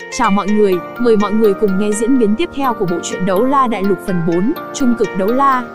Chào mọi người, mời mọi người cùng nghe diễn biến tiếp theo của bộ truyện Đấu La Đại Lục phần 4, Trung cực đấu la.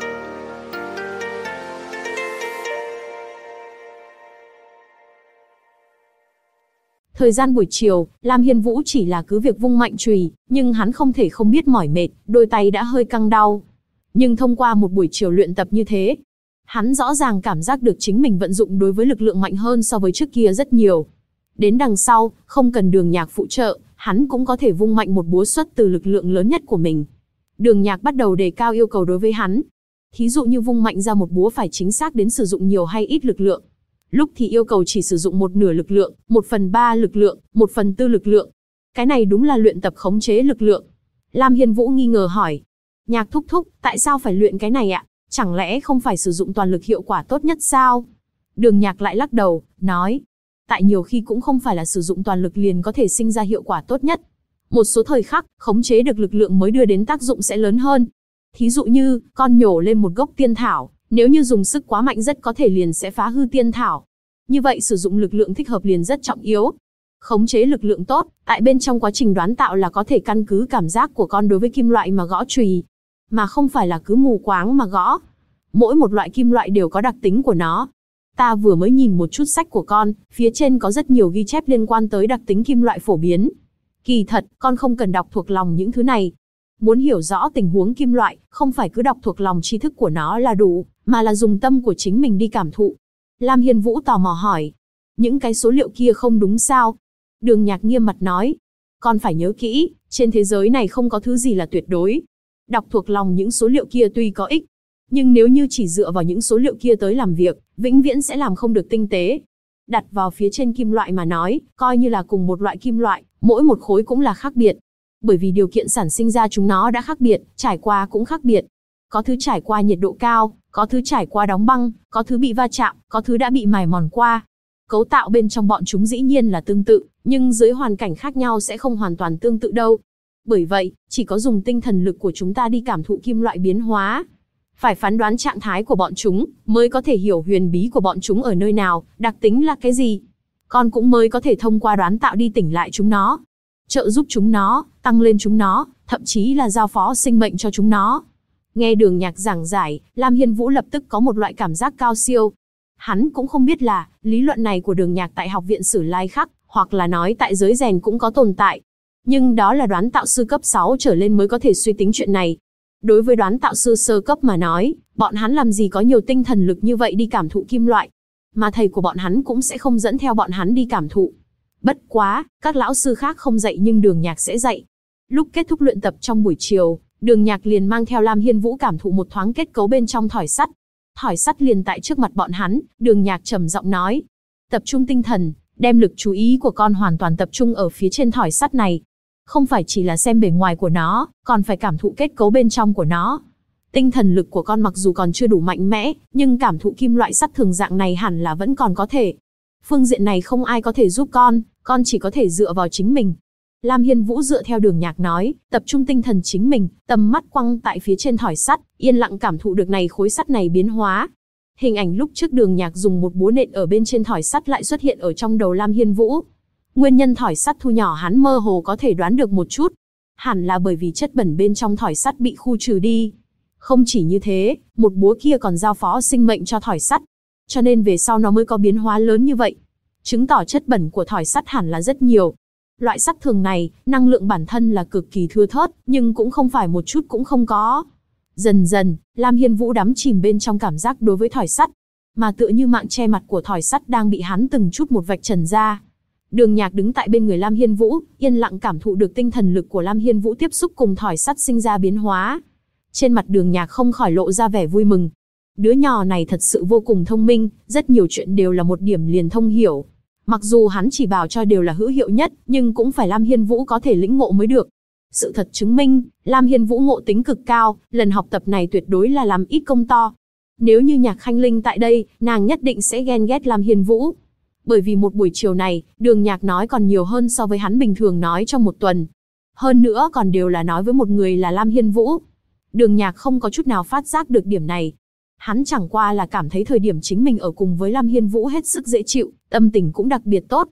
Thời gian buổi chiều, Lam Hiên Vũ chỉ là cứ việc vung mạnh chùy, nhưng hắn không thể không biết mỏi mệt, đôi tay đã hơi căng đau. Nhưng thông qua một buổi chiều luyện tập như thế, hắn rõ ràng cảm giác được chính mình vận dụng đối với lực lượng mạnh hơn so với trước kia rất nhiều. Đến đằng sau, không cần Đường Nhạc phụ trợ, hắn cũng có thể vung mạnh một búa xuất từ lực lượng lớn nhất của mình. Đường Nhạc bắt đầu đề cao yêu cầu đối với hắn. Thí dụ như vung mạnh ra một búa phải chính xác đến sử dụng nhiều hay ít lực lượng. Lúc thì yêu cầu chỉ sử dụng 1/2 lực lượng, 1/3 lực lượng, 1/4 lực lượng. Cái này đúng là luyện tập khống chế lực lượng. Lam Hiên Vũ nghi ngờ hỏi. Nhạc thúc thúc, tại sao phải luyện cái này ạ? Chẳng lẽ không phải sử dụng toàn lực hiệu quả tốt nhất sao? Đường Nhạc lại lắc đầu, nói. Tại nhiều khi cũng không phải là sử dụng toàn lực liền có thể sinh ra hiệu quả tốt nhất. Một số thời khắc, khống chế được lực lượng mới đưa đến tác dụng sẽ lớn hơn. Thí dụ như, con nhổ lên một gốc tiên thảo, nếu như dùng sức quá mạnh rất có thể liền sẽ phá hư tiên thảo. Như vậy sử dụng lực lượng thích hợp liền rất trọng yếu. Khống chế lực lượng tốt, tại bên trong quá trình đoán tạo là có thể căn cứ cảm giác của con đối với kim loại mà gõ chùy, mà không phải là cứ mù quáng mà gõ. Mỗi một loại kim loại đều có đặc tính của nó. Ta vừa mới nhìn một chút sách của con, phía trên có rất nhiều ghi chép liên quan tới đặc tính kim loại phổ biến. Kỳ thật, con không cần đọc thuộc lòng những thứ này. Muốn hiểu rõ tình huống kim loại, không phải cứ đọc thuộc lòng tri thức của nó là đủ, mà là dùng tâm của chính mình đi cảm thụ. Lam Hiên Vũ tò mò hỏi. Những cái số liệu kia không đúng sao? Đường Nhạc nghiêm mặt nói. Con phải nhớ kỹ, trên thế giới này không có thứ gì là tuyệt đối. Đọc thuộc lòng những số liệu kia tuy có ích, nhưng nếu như chỉ dựa vào những số liệu kia tới làm việc, vĩnh viễn sẽ làm không được tinh tế. Đặt vào phía trên kim loại mà nói, coi như là cùng một loại kim loại, mỗi một khối cũng là khác biệt. Bởi vì điều kiện sản sinh ra chúng nó đã khác biệt, trải qua cũng khác biệt. Có thứ trải qua nhiệt độ cao, có thứ trải qua đóng băng, có thứ bị va chạm, có thứ đã bị mài mòn qua. Cấu tạo bên trong bọn chúng dĩ nhiên là tương tự, nhưng dưới hoàn cảnh khác nhau sẽ không hoàn toàn tương tự đâu. Bởi vậy, chỉ có dùng tinh thần lực của chúng ta đi cảm thụ kim loại biến hóa, phải phán đoán trạng thái của bọn chúng, mới có thể hiểu huyền bí của bọn chúng ở nơi nào, đặc tính là cái gì. Con cũng mới có thể thông qua đoán tạo đi tỉnh lại chúng nó, trợ giúp chúng nó, tăng lên chúng nó, thậm chí là giao phó sinh mệnh cho chúng nó. Nghe Đường Nhạc giảng giải, Lam Hiên Vũ lập tức có một loại cảm giác cao siêu. Hắn cũng không biết là, lý luận này của Đường Nhạc tại Học viện Sử Lai Khắc, hoặc là nói tại giới rèn cũng có tồn tại. Nhưng đó là đoán tạo sư cấp 6 trở lên mới có thể suy tính chuyện này. Đối với đoán tạo sư sơ cấp mà nói, bọn hắn làm gì có nhiều tinh thần lực như vậy đi cảm thụ kim loại. Mà thầy của bọn hắn cũng sẽ không dẫn theo bọn hắn đi cảm thụ. Bất quá, các lão sư khác không dạy nhưng Đường Nhạc sẽ dạy. Lúc kết thúc luyện tập trong buổi chiều, Đường Nhạc liền mang theo Lam Hiên Vũ cảm thụ một thoáng kết cấu bên trong thỏi sắt. Thỏi sắt liền tại trước mặt bọn hắn, Đường Nhạc trầm giọng nói. Tập trung tinh thần, đem lực chú ý của con hoàn toàn tập trung ở phía trên thỏi sắt này. Không phải chỉ là xem bề ngoài của nó, còn phải cảm thụ kết cấu bên trong của nó. Tinh thần lực của con mặc dù còn chưa đủ mạnh mẽ, nhưng cảm thụ kim loại sắt thường dạng này hẳn là vẫn còn có thể. Phương diện này không ai có thể giúp con chỉ có thể dựa vào chính mình. Lam Hiên Vũ dựa theo Đường Nhạc nói, tập trung tinh thần chính mình, tầm mắt quăng tại phía trên thỏi sắt, yên lặng cảm thụ được này khối sắt này biến hóa. Hình ảnh lúc trước Đường Nhạc dùng một búa nện ở bên trên thỏi sắt lại xuất hiện ở trong đầu Lam Hiên Vũ. Nguyên nhân thỏi sắt thu nhỏ hắn mơ hồ có thể đoán được một chút. Hẳn là bởi vì chất bẩn bên trong thỏi sắt bị khu trừ đi. Không chỉ như thế, một búa kia còn giao phó sinh mệnh cho thỏi sắt. Cho nên về sau nó mới có biến hóa lớn như vậy. Chứng tỏ chất bẩn của thỏi sắt hẳn là rất nhiều. Loại sắt thường này, năng lượng bản thân là cực kỳ thưa thớt, nhưng cũng không phải một chút cũng không có. Dần dần, Lam Hiên Vũ đắm chìm bên trong cảm giác đối với thỏi sắt. Mà tựa như mạng che mặt của thỏi sắt đang bị hắn từng chút một vạch trần ra. Đường Nhạc đứng tại bên người Lam Hiên Vũ, yên lặng cảm thụ được tinh thần lực của Lam Hiên Vũ tiếp xúc cùng thỏi sắt sinh ra biến hóa. Trên mặt Đường Nhạc không khỏi lộ ra vẻ vui mừng. Đứa nhỏ này thật sự vô cùng thông minh, rất nhiều chuyện đều là một điểm liền thông hiểu. Mặc dù hắn chỉ bảo cho đều là hữu hiệu nhất, nhưng cũng phải Lam Hiên Vũ có thể lĩnh ngộ mới được. Sự thật chứng minh, Lam Hiên Vũ ngộ tính cực cao, lần học tập này tuyệt đối là làm ít công to. Nếu như Nhạc Khanh Linh tại đây, nàng nhất định sẽ ghen ghét Lam Hiên Vũ. Bởi vì một buổi chiều này, Đường Nhạc nói còn nhiều hơn so với hắn bình thường nói trong một tuần. Hơn nữa còn đều là nói với một người là Lam Hiên Vũ. Đường Nhạc không có chút nào phát giác được điểm này. Hắn chẳng qua là cảm thấy thời điểm chính mình ở cùng với Lam Hiên Vũ hết sức dễ chịu, tâm tình cũng đặc biệt tốt.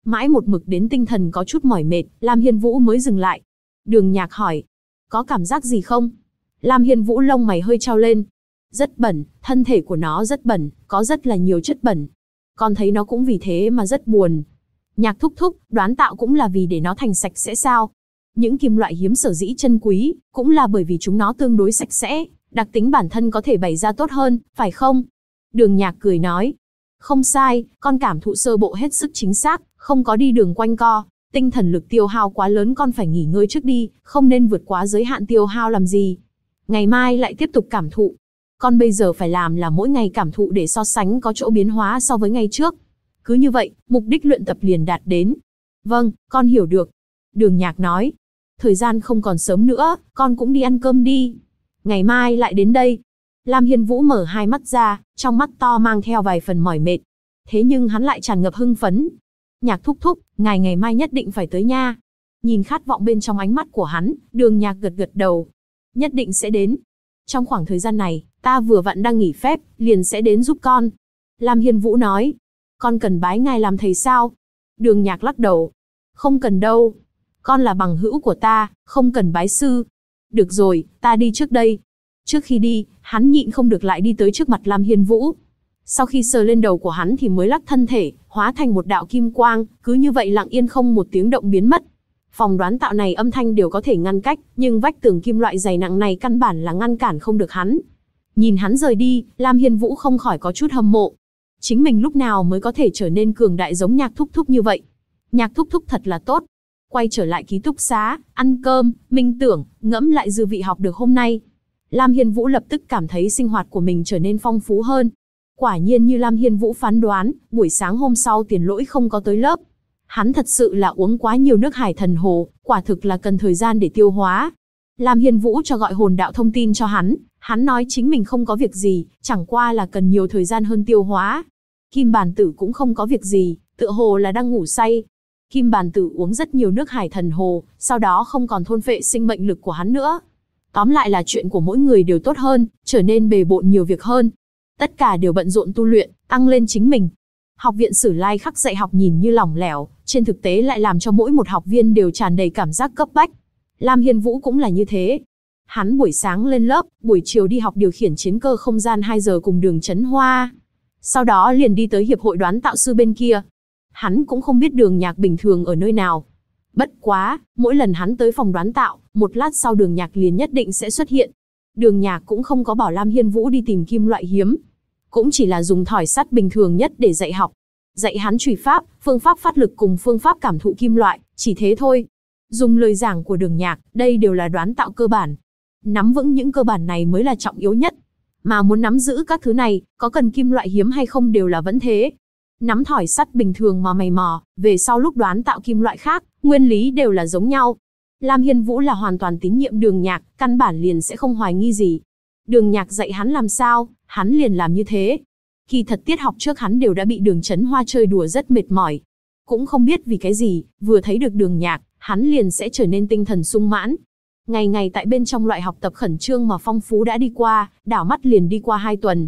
Mãi một mực đến tinh thần có chút mỏi mệt, Lam Hiên Vũ mới dừng lại. Đường Nhạc hỏi, có cảm giác gì không? Lam Hiên Vũ lông mày hơi trao lên. Rất bẩn, thân thể của nó rất bẩn, có rất là nhiều chất bẩn. Con thấy nó cũng vì thế mà rất buồn. Nhạc thúc thúc, đoán tạo cũng là vì để nó thành sạch sẽ sao? Những kim loại hiếm sở dĩ chân quý, cũng là bởi vì chúng nó tương đối sạch sẽ, đặc tính bản thân có thể bày ra tốt hơn, phải không? Đường Nhạc cười nói. Không sai, con cảm thụ sơ bộ hết sức chính xác, không có đi đường quanh co. Tinh thần lực tiêu hao quá lớn, con phải nghỉ ngơi trước đi, không nên vượt quá giới hạn tiêu hao làm gì. Ngày mai lại tiếp tục cảm thụ. Con bây giờ phải làm là mỗi ngày cảm thụ để so sánh có chỗ biến hóa so với ngày trước. Cứ như vậy, mục đích luyện tập liền đạt đến. Vâng, con hiểu được. Đường Nhạc nói. Thời gian không còn sớm nữa, con cũng đi ăn cơm đi. Ngày mai lại đến đây. Lam Hiên Vũ mở hai mắt ra, trong mắt to mang theo vài phần mỏi mệt. Thế nhưng hắn lại tràn ngập hưng phấn. Nhạc thúc thúc, ngài ngày mai nhất định phải tới nha. Nhìn khát vọng bên trong ánh mắt của hắn, Đường Nhạc gật gật đầu. Nhất định sẽ đến. Trong khoảng thời gian này, ta vừa vặn đang nghỉ phép, liền sẽ đến giúp con. Lam Hiên Vũ nói. Con cần bái ngài làm thầy sao? Đường Nhạc lắc đầu. Không cần đâu. Con là bằng hữu của ta, không cần bái sư. Được rồi, ta đi trước đây. Trước khi đi, hắn nhịn không được lại đi tới trước mặt Lam Hiên Vũ. Sau khi sờ lên đầu của hắn thì mới lắc thân thể, hóa thành một đạo kim quang, cứ như vậy lặng yên không một tiếng động biến mất. Phòng đoán tạo này âm thanh đều có thể ngăn cách, nhưng vách tường kim loại dày nặng này căn bản là ngăn cản không được hắn. Nhìn hắn rời đi, Lam Hiên Vũ không khỏi có chút hâm mộ. Chính mình lúc nào mới có thể trở nên cường đại giống Nhạc thúc thúc như vậy. Nhạc thúc thúc thật là tốt. Quay trở lại ký túc xá, ăn cơm, minh tưởng, ngẫm lại dư vị học được hôm nay. Lam Hiên Vũ lập tức cảm thấy sinh hoạt của mình trở nên phong phú hơn. Quả nhiên như Lam Hiên Vũ phán đoán, buổi sáng hôm sau Tiền Lỗi không có tới lớp. Hắn thật sự là uống quá nhiều nước Hải Thần Hồ, quả thực là cần thời gian để tiêu hóa. Lam Hiên Vũ cho gọi hồn đạo thông tin cho hắn nói chính mình không có việc gì, chẳng qua là cần nhiều thời gian hơn tiêu hóa. Kim Bàn Tử cũng không có việc gì, tựa hồ là đang ngủ say. Kim Bàn Tử uống rất nhiều nước Hải Thần Hồ, sau đó không còn thôn phệ sinh mệnh lực của hắn nữa. Tóm lại là chuyện của mỗi người đều tốt hơn, trở nên bề bộn nhiều việc hơn. Tất cả đều bận rộn tu luyện, tăng lên chính mình. Học viện Sử Lai Khắc dạy học nhìn như lỏng lẻo, trên thực tế lại làm cho mỗi một học viên đều tràn đầy cảm giác cấp bách. Lam Hiên Vũ cũng là như thế. Hắn buổi sáng lên lớp, buổi chiều đi học điều khiển chiến cơ không gian 2 giờ cùng Đường Chấn Hoa. Sau đó liền đi tới hiệp hội đoán tạo sư bên kia. Hắn cũng không biết Đường Nhạc bình thường ở nơi nào. Bất quá, mỗi lần hắn tới phòng đoán tạo, một lát sau Đường Nhạc liền nhất định sẽ xuất hiện. Đường Nhạc cũng không có bảo Lam Hiên Vũ đi tìm kim loại hiếm. Cũng chỉ là dùng thỏi sắt bình thường nhất để dạy học. Dạy hắn chùy pháp, phương pháp phát lực cùng phương pháp cảm thụ kim loại, chỉ thế thôi. Dùng lời giảng của Đường Nhạc, đây đều là đoán tạo cơ bản. Nắm vững những cơ bản này mới là trọng yếu nhất. Mà muốn nắm giữ các thứ này, có cần kim loại hiếm hay không đều là vẫn thế. Nắm thỏi sắt bình thường mà mày mò, về sau lúc đoán tạo kim loại khác, nguyên lý đều là giống nhau. Lam Hiên Vũ là hoàn toàn tín nhiệm Đường Nhạc, căn bản liền sẽ không hoài nghi gì. Đường Nhạc dạy hắn làm sao, hắn liền làm như thế. Kỳ thật tiết học trước hắn đều đã bị Đường Chấn Hoa chơi đùa rất mệt mỏi. Cũng không biết vì cái gì, vừa thấy được Đường Nhạc, hắn liền sẽ trở nên tinh thần sung mãn. Ngày ngày tại bên trong loại học tập khẩn trương mà phong phú đã đi qua, đảo mắt liền đi qua 2 tuần.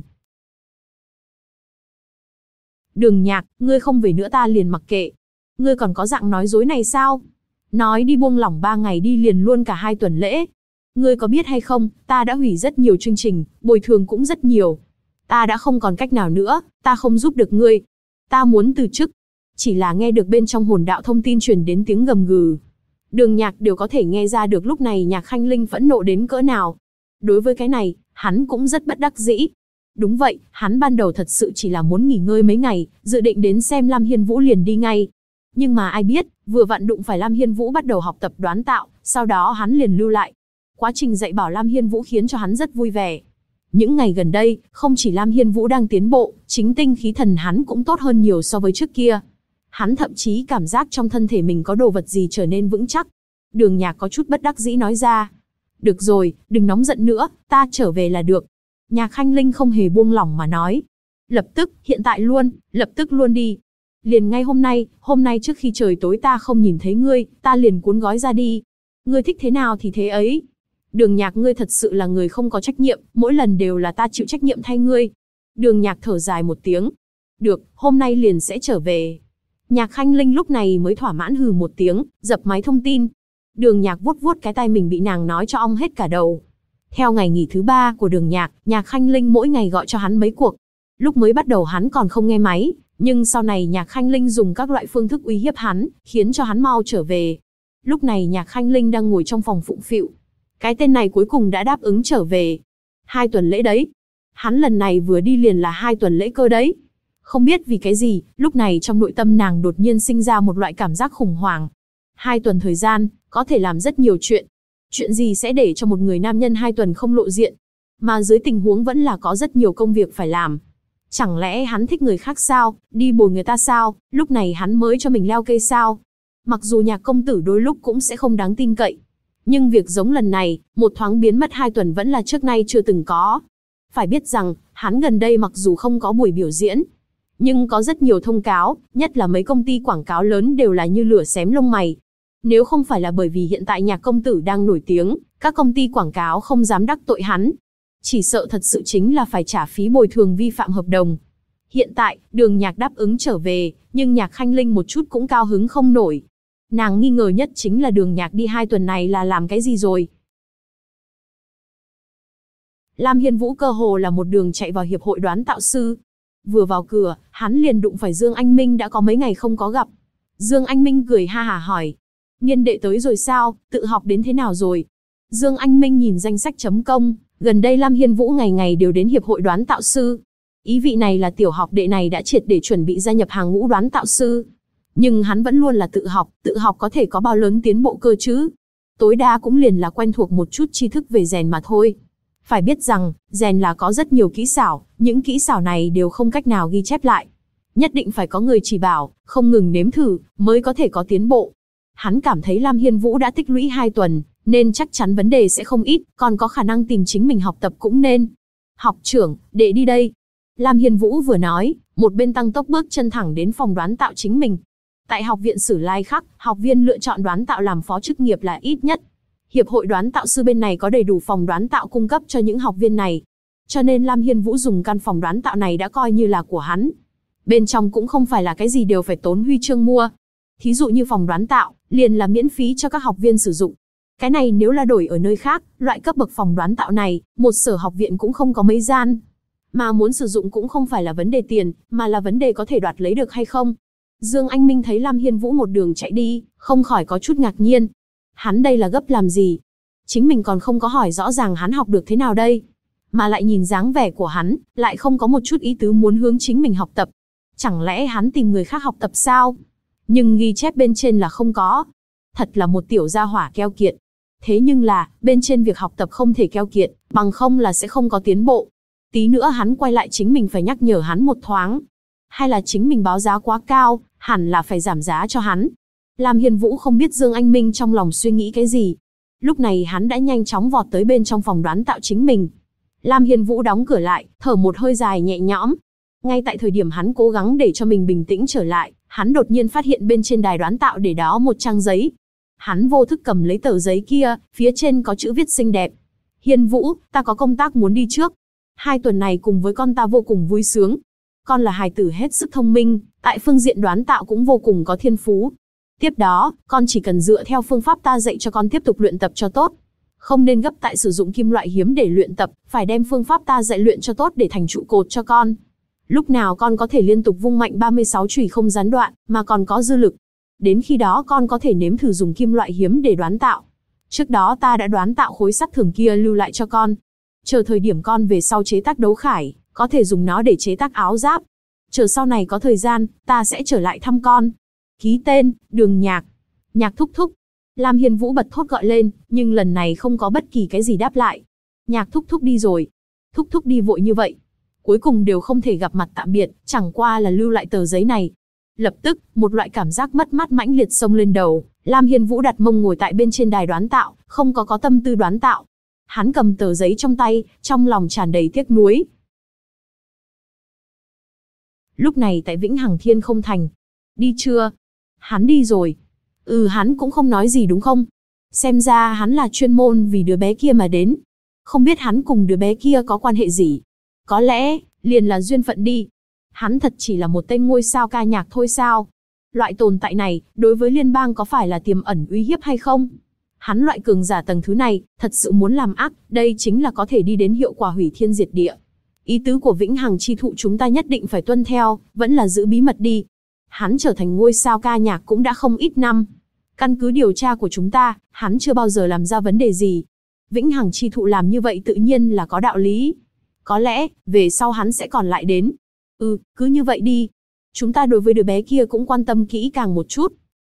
Đường Nhạc, ngươi không về nữa ta liền mặc kệ. Ngươi còn có dạng nói dối này sao? Nói đi buông lỏng 3 ngày đi liền luôn cả 2 tuần lễ. Ngươi có biết hay không, ta đã hủy rất nhiều chương trình, bồi thường cũng rất nhiều. Ta đã không còn cách nào nữa, ta không giúp được ngươi. Ta muốn từ chức. Chỉ là nghe được bên trong hồn đạo thông tin truyền đến tiếng gầm gừ. Đường Nhạc đều có thể nghe ra được lúc này Nhạc Khanh Linh phẫn nộ đến cỡ nào. Đối với cái này, hắn cũng rất bất đắc dĩ. Đúng vậy, hắn ban đầu thật sự chỉ là muốn nghỉ ngơi mấy ngày, dự định đến xem Lam Hiên Vũ liền đi ngay. Nhưng mà ai biết, vừa vặn đụng phải Lam Hiên Vũ bắt đầu học tập đoán tạo, sau đó hắn liền lưu lại. Quá trình dạy bảo Lam Hiên Vũ khiến cho hắn rất vui vẻ. Những ngày gần đây, không chỉ Lam Hiên Vũ đang tiến bộ, chính tinh khí thần hắn cũng tốt hơn nhiều so với trước kia. Hắn thậm chí cảm giác trong thân thể mình có đồ vật gì trở nên vững chắc. Đường Nhạc có chút bất đắc dĩ nói ra. Được rồi, đừng nóng giận nữa, ta trở về là được. Nhạc Khanh Linh không hề buông lỏng mà nói. Lập tức, hiện tại luôn, lập tức luôn đi. Liền ngay hôm nay trước khi trời tối ta không nhìn thấy ngươi, ta liền cuốn gói ra đi. Ngươi thích thế nào thì thế ấy. Đường Nhạc, ngươi thật sự là người không có trách nhiệm, mỗi lần đều là ta chịu trách nhiệm thay ngươi. Đường Nhạc thở dài một tiếng. Được, hôm nay liền sẽ trở về. Nhạc Khanh Linh lúc này mới thỏa mãn hừ một tiếng, dập máy thông tin. Đường Nhạc vuốt vuốt cái tai mình bị nàng nói cho ong hết cả đầu. Theo ngày nghỉ thứ 3 của Đường Nhạc, Nhạc Khanh Linh mỗi ngày gọi cho hắn mấy cuộc. Lúc mới bắt đầu hắn còn không nghe máy, nhưng sau này Nhạc Khanh Linh dùng các loại phương thức uy hiếp hắn, khiến cho hắn mau trở về. Lúc này Nhạc Khanh Linh đang ngồi trong phòng phụng phịu. Cái tên này cuối cùng đã đáp ứng trở về. 2 tuần lễ đấy. Hắn lần này vừa đi liền là 2 tuần lễ cơ đấy. Không biết vì cái gì, lúc này trong nội tâm nàng đột nhiên sinh ra một loại cảm giác khủng hoảng. 2 tuần thời gian, có thể làm rất nhiều chuyện. Chuyện gì sẽ để cho một người nam nhân 2 tuần không lộ diện? Mà dưới tình huống vẫn là có rất nhiều công việc phải làm. Chẳng lẽ hắn thích người khác sao, đi bồi người ta sao, lúc này hắn mới cho mình leo cây sao? Mặc dù Nhạc công tử đôi lúc cũng sẽ không đáng tin cậy. Nhưng việc giống lần này, một thoáng biến mất 2 tuần vẫn là trước nay chưa từng có. Phải biết rằng, hắn gần đây mặc dù không có buổi biểu diễn, nhưng có rất nhiều thông cáo, nhất là mấy công ty quảng cáo lớn đều là như lửa xém lông mày. Nếu không phải là bởi vì hiện tại Nhạc công tử đang nổi tiếng, các công ty quảng cáo không dám đắc tội hắn. Chỉ sợ thật sự chính là phải trả phí bồi thường vi phạm hợp đồng. Hiện tại, Đường Nhạc đáp ứng trở về, nhưng Nhạc Khanh Linh một chút cũng cao hứng không nổi. Nàng nghi ngờ nhất chính là Đường Nhạc đi 2 tuần này là làm cái gì rồi. Lam Hiên Vũ cơ hồ là một đường chạy vào hiệp hội đoán tạo sư. Vừa vào cửa, hắn liền đụng phải Dương Anh Minh đã có mấy ngày không có gặp. Dương Anh Minh cười ha hả hỏi. Niên đệ tới rồi sao, tự học đến thế nào rồi? Dương Anh Minh nhìn danh sách.com, gần đây Lam Hiên Vũ ngày ngày đều đến hiệp hội đoán tạo sư. Ý vị này là tiểu học đệ này đã triệt để chuẩn bị gia nhập hàng ngũ đoán tạo sư. Nhưng hắn vẫn luôn là tự học có thể có bao lớn tiến bộ cơ chứ? Tối đa cũng liền là quen thuộc một chút tri thức về rèn mà thôi. Phải biết rằng, rèn là có rất nhiều kỹ xảo, những kỹ xảo này đều không cách nào ghi chép lại. Nhất định phải có người chỉ bảo, không ngừng nếm thử, mới có thể có tiến bộ. Hắn cảm thấy Lam Hiên Vũ đã tích lũy 2 tuần, nên chắc chắn vấn đề sẽ không ít, còn có khả năng tìm chính mình học tập cũng nên. Học trưởng, đệ đi đây. Lam Hiên Vũ vừa nói, một bên tăng tốc bước chân thẳng đến phòng đoán tạo chính mình. Tại học viện Sử Lai Khắc, học viên lựa chọn đoán tạo làm phó chức nghiệp là ít nhất. Hiệp hội đoán tạo sư bên này có đầy đủ phòng đoán tạo cung cấp cho những học viên này. Cho nên Lam Hiên Vũ dùng căn phòng đoán tạo này đã coi như là của hắn. Bên trong cũng không phải là cái gì đều phải tốn huy chương mua. Thí dụ như phòng đoán tạo, liền là miễn phí cho các học viên sử dụng. Cái này nếu là đổi ở nơi khác, loại cấp bậc phòng đoán tạo này, một sở học viện cũng không có mấy gian. Mà muốn sử dụng cũng không phải là vấn đề tiền, mà là vấn đề có thể đoạt lấy được hay không. Dương Anh Minh thấy Lam Hiên Vũ một đường chạy đi, không khỏi có chút ngạc nhiên. Hắn đây là gấp làm gì? Chính mình còn không có hỏi rõ ràng hắn học được thế nào đây. Mà lại nhìn dáng vẻ của hắn, lại không có một chút ý tứ muốn hướng chính mình học tập. Chẳng lẽ hắn tìm người khác học tập sao? Nhưng ghi chép bên trên là không có. Thật là một tiểu gia hỏa keo kiệt. Thế nhưng là, bên trên việc học tập không thể keo kiệt, bằng không là sẽ không có tiến bộ. Tí nữa hắn quay lại chính mình phải nhắc nhở hắn một thoáng. Hay là chính mình báo giá quá cao, hẳn là phải giảm giá cho hắn. Lam Hiên Vũ không biết Dương Anh Minh trong lòng suy nghĩ cái gì. Lúc này hắn đã nhanh chóng vọt tới bên trong phòng đoán tạo chính mình. Lam Hiên Vũ đóng cửa lại, thở một hơi dài nhẹ nhõm. Ngay tại thời điểm hắn cố gắng để cho mình bình tĩnh trở lại, hắn đột nhiên phát hiện bên trên đài đoán tạo để đó một trang giấy. Hắn vô thức cầm lấy tờ giấy kia, phía trên có chữ viết xinh đẹp. Hiên Vũ, ta có công tác muốn đi trước. 2 tuần này cùng với con ta vô cùng vui sướng. Con là hài tử hết sức thông minh, tại phương diện đoán tạo cũng vô cùng có thiên phú. Tiếp đó, con chỉ cần dựa theo phương pháp ta dạy cho con tiếp tục luyện tập cho tốt. Không nên gấp tại sử dụng kim loại hiếm để luyện tập, phải đem phương pháp ta dạy luyện cho tốt để thành trụ cột cho con. Lúc nào con có thể liên tục vung mạnh 36 chùy không gián đoạn, mà còn có dư lực. Đến khi đó con có thể nếm thử dùng kim loại hiếm để đoán tạo. Trước đó ta đã đoán tạo khối sắt thường kia lưu lại cho con. Chờ thời điểm con về sau chế tác đấu khải, có thể dùng nó để chế tác áo giáp. Chờ sau này có thời gian, ta sẽ trở lại thăm con. Ký tên, Đường Nhạc. Nhạc thúc thúc. Lam Hiên Vũ bật thốt gọi lên, nhưng lần này không có bất kỳ cái gì đáp lại. Nhạc thúc thúc đi rồi. Thúc thúc đi vội như vậy. Cuối cùng đều không thể gặp mặt tạm biệt, chẳng qua là lưu lại tờ giấy này. Lập tức, một loại cảm giác mất mát mãnh liệt xông lên đầu. Lam Hiên Vũ đặt mông ngồi tại bên trên đài đoán tạo, không có tâm tư đoán tạo. Hắn cầm tờ giấy trong tay, trong lòng tràn đầy tiếc nuối. Lúc này tại Vĩnh Hằng Thiên Không Thành. Đi chưa? Hắn đi rồi. Hắn cũng không nói gì đúng không? Xem ra hắn là chuyên môn vì đứa bé kia mà đến. Không biết hắn cùng đứa bé kia có quan hệ gì. Có lẽ, liền là duyên phận đi. Hắn thật chỉ là một tên ngôi sao ca nhạc thôi sao? Loại tồn tại này, đối với liên bang có phải là tiềm ẩn uy hiếp hay không? Hắn loại cường giả tầng thứ này, thật sự muốn làm ác, đây chính là có thể đi đến hiệu quả hủy thiên diệt địa. Ý tứ của vĩnh hằng chi thụ chúng ta nhất định phải tuân theo, vẫn là giữ bí mật đi. Hắn trở thành ngôi sao ca nhạc cũng đã không ít năm. Căn cứ điều tra của chúng ta, hắn chưa bao giờ làm ra vấn đề gì. Vĩnh hằng chi thụ làm như vậy tự nhiên là có đạo lý. Có lẽ, về sau hắn sẽ còn lại đến. Cứ như vậy đi. Chúng ta đối với đứa bé kia cũng quan tâm kỹ càng một chút.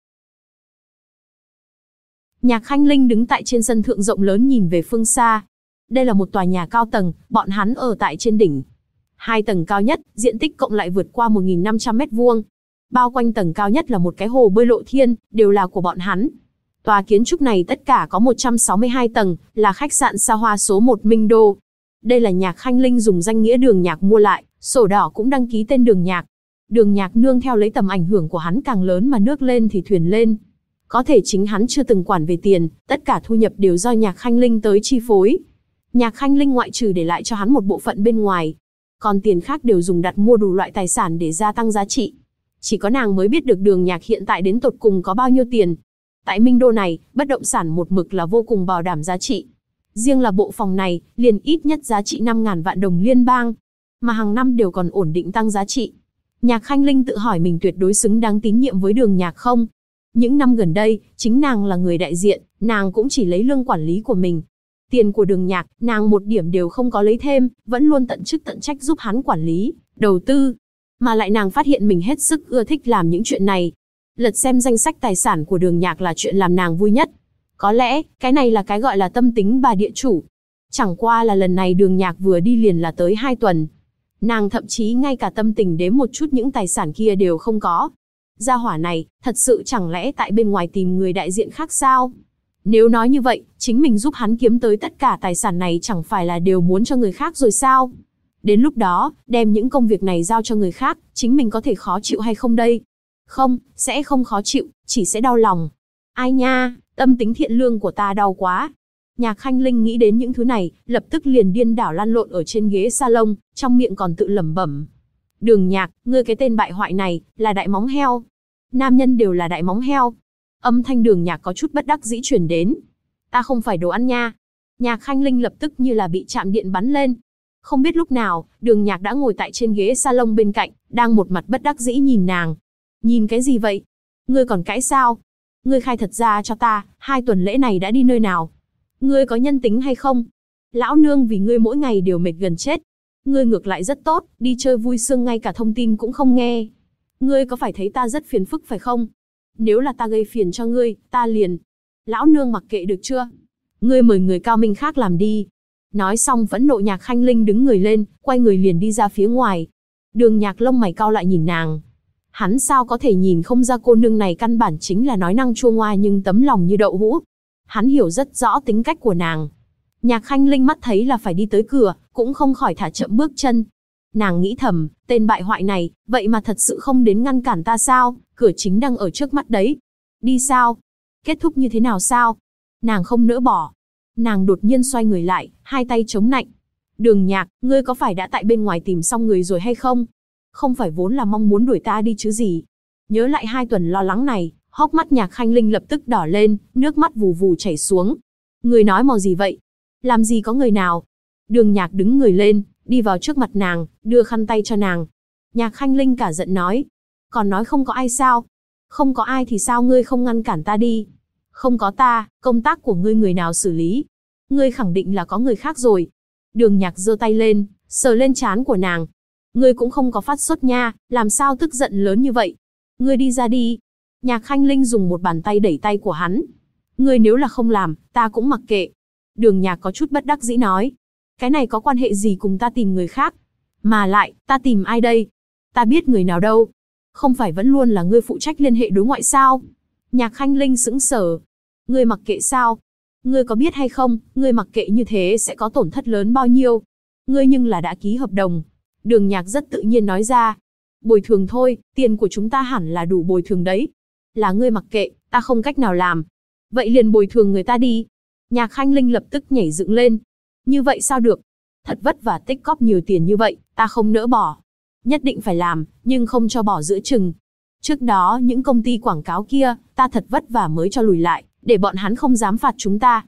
Nhạc Khanh Linh đứng tại trên sân thượng rộng lớn nhìn về phương xa. Đây là một tòa nhà cao tầng, bọn hắn ở tại trên đỉnh. 2 tầng cao nhất, diện tích cộng lại vượt qua 1.500 mét vuông. Bao quanh tầng cao nhất là một cái hồ bơi lộ thiên, đều là của bọn hắn. Tòa kiến trúc này tất cả có 162 tầng, là khách sạn xa hoa số 1 Minh Đô. Đây là Nhạc Khanh Linh dùng danh nghĩa Đường Nhạc mua lại, sổ đỏ cũng đăng ký tên Đường Nhạc. Đường Nhạc nương theo lấy tầm ảnh hưởng của hắn càng lớn mà nước lên thì thuyền lên. Có thể chính hắn chưa từng quản về tiền, tất cả thu nhập đều do Nhạc Khanh Linh tới chi phối. Nhạc Khanh Linh ngoại trừ để lại cho hắn một bộ phận bên ngoài, còn tiền khác đều dùng đặt mua đủ loại tài sản để gia tăng giá trị. Chỉ có nàng mới biết được Đường Nhạc hiện tại đến tột cùng có bao nhiêu tiền. Tại Minh Đô này, bất động sản một mực là vô cùng bảo đảm giá trị. Riêng là bộ phòng này, liền ít nhất giá trị 5.000 vạn đồng liên bang, mà hàng năm đều còn ổn định tăng giá trị. Nhạc Khanh Linh tự hỏi mình tuyệt đối xứng đáng tín nhiệm với Đường Nhạc không? Những năm gần đây, chính nàng là người đại diện, nàng cũng chỉ lấy lương quản lý của mình. Tiền của Đường Nhạc, nàng một điểm đều không có lấy thêm, vẫn luôn tận chức tận trách giúp hắn quản lý, đầu tư. Mà lại nàng phát hiện mình hết sức ưa thích làm những chuyện này. Lật xem danh sách tài sản của Đường Nhạc là chuyện làm nàng vui nhất. Có lẽ, cái này là cái gọi là tâm tính bà địa chủ. Chẳng qua là lần này Đường Nhạc vừa đi liền là tới 2 tuần. Nàng thậm chí ngay cả tâm tình đếm một chút những tài sản kia đều không có. Gia hỏa này, thật sự chẳng lẽ tại bên ngoài tìm người đại diện khác sao? Nếu nói như vậy, chính mình giúp hắn kiếm tới tất cả tài sản này chẳng phải là đều muốn cho người khác rồi sao? Đến lúc đó, đem những công việc này giao cho người khác, chính mình có thể khó chịu hay không đây? Không, sẽ không khó chịu, chỉ sẽ đau lòng. Ai nha, tâm tính thiện lương của ta đau quá. Nhạc Khanh Linh nghĩ đến những thứ này, lập tức liền điên đảo lăn lộn ở trên ghế salon, trong miệng còn tự lẩm bẩm. Đường Nhạc, ngươi cái tên bại hoại này, là đại móng heo. Nam nhân đều là đại móng heo. Âm thanh Đường Nhạc có chút bất đắc dĩ truyền đến. Ta không phải đồ ăn nha. Nhạc Khanh Linh lập tức như là bị chạm điện bắn lên. Không biết lúc nào, Đường Nhạc đã ngồi tại trên ghế salon bên cạnh, đang một mặt bất đắc dĩ nhìn nàng. Nhìn cái gì vậy? Ngươi còn cãi sao? Ngươi khai thật ra cho ta, 2 tuần lễ này đã đi nơi nào? Ngươi có nhân tính hay không? Lão nương vì ngươi mỗi ngày đều mệt gần chết. Ngươi ngược lại rất tốt, đi chơi vui sướng ngay cả thông tin cũng không nghe. Ngươi có phải thấy ta rất phiền phức phải không? Nếu là ta gây phiền cho ngươi, ta liền. Lão nương mặc kệ được chưa? Ngươi mời người cao minh khác làm đi. Nói xong phẫn nộ Nhạc Khanh Linh đứng người lên, quay người liền đi ra phía ngoài. Đường Nhạc lông mày cau lại nhìn nàng. Hắn sao có thể nhìn không ra cô nương này căn bản chính là nói năng chua ngoa nhưng tấm lòng như đậu hũ. Hắn hiểu rất rõ tính cách của nàng. Nhạc Khanh Linh mắt thấy là phải đi tới cửa, cũng không khỏi thả chậm bước chân. Nàng nghĩ thầm, tên bại hoại này, vậy mà thật sự không đến ngăn cản ta sao, cửa chính đang ở trước mắt đấy. Đi sao? Kết thúc như thế nào sao? Nàng không nỡ bỏ. Nàng đột nhiên xoay người lại, 2 tay chống nạnh. Đường Nhạc, ngươi có phải đã tại bên ngoài tìm xong người rồi hay không? Không phải vốn là mong muốn đuổi ta đi chứ gì. Nhớ lại 2 tuần lo lắng này, hốc mắt Nhạc Khanh Linh lập tức đỏ lên, nước mắt vù vù chảy xuống. Người nói mò gì vậy? Làm gì có người nào? Đường Nhạc đứng người lên, đi vào trước mặt nàng, đưa khăn tay cho nàng. Nhạc Khanh Linh cả giận nói. Còn nói không có ai sao? Không có ai thì sao ngươi không ngăn cản ta đi? Không có ta, công tác của ngươi người nào xử lý? Ngươi khẳng định là có người khác rồi. Đường Nhạc giơ tay lên, sờ lên trán của nàng. Ngươi cũng không có phát sốt nha, làm sao tức giận lớn như vậy? Ngươi đi ra đi. Nhạc Khanh Linh dùng một bàn tay đẩy tay của hắn. Ngươi nếu là không làm, ta cũng mặc kệ. Đường Nhạc có chút bất đắc dĩ nói. Cái này có quan hệ gì cùng ta tìm người khác? Mà lại, ta tìm ai đây? Ta biết người nào đâu. Không phải vẫn luôn là ngươi phụ trách liên hệ đối ngoại sao? Nhạc Khanh Linh sững sờ. Ngươi mặc kệ sao? Ngươi có biết hay không, ngươi mặc kệ như thế sẽ có tổn thất lớn bao nhiêu? Ngươi nhưng là đã ký hợp đồng. Đường Nhạc rất tự nhiên nói ra. Bồi thường thôi, tiền của chúng ta hẳn là đủ bồi thường đấy. Là ngươi mặc kệ, ta không cách nào làm. Vậy liền bồi thường người ta đi. Nhạc Khanh Linh lập tức nhảy dựng lên. Như vậy sao được? Thật vất vả tích cóp nhiều tiền như vậy, ta không nỡ bỏ. Nhất định phải làm, nhưng không cho bỏ giữa chừng. Trước đó những công ty quảng cáo kia, ta thật vất vả mới cho lùi lại, để bọn hắn không dám phạt chúng ta.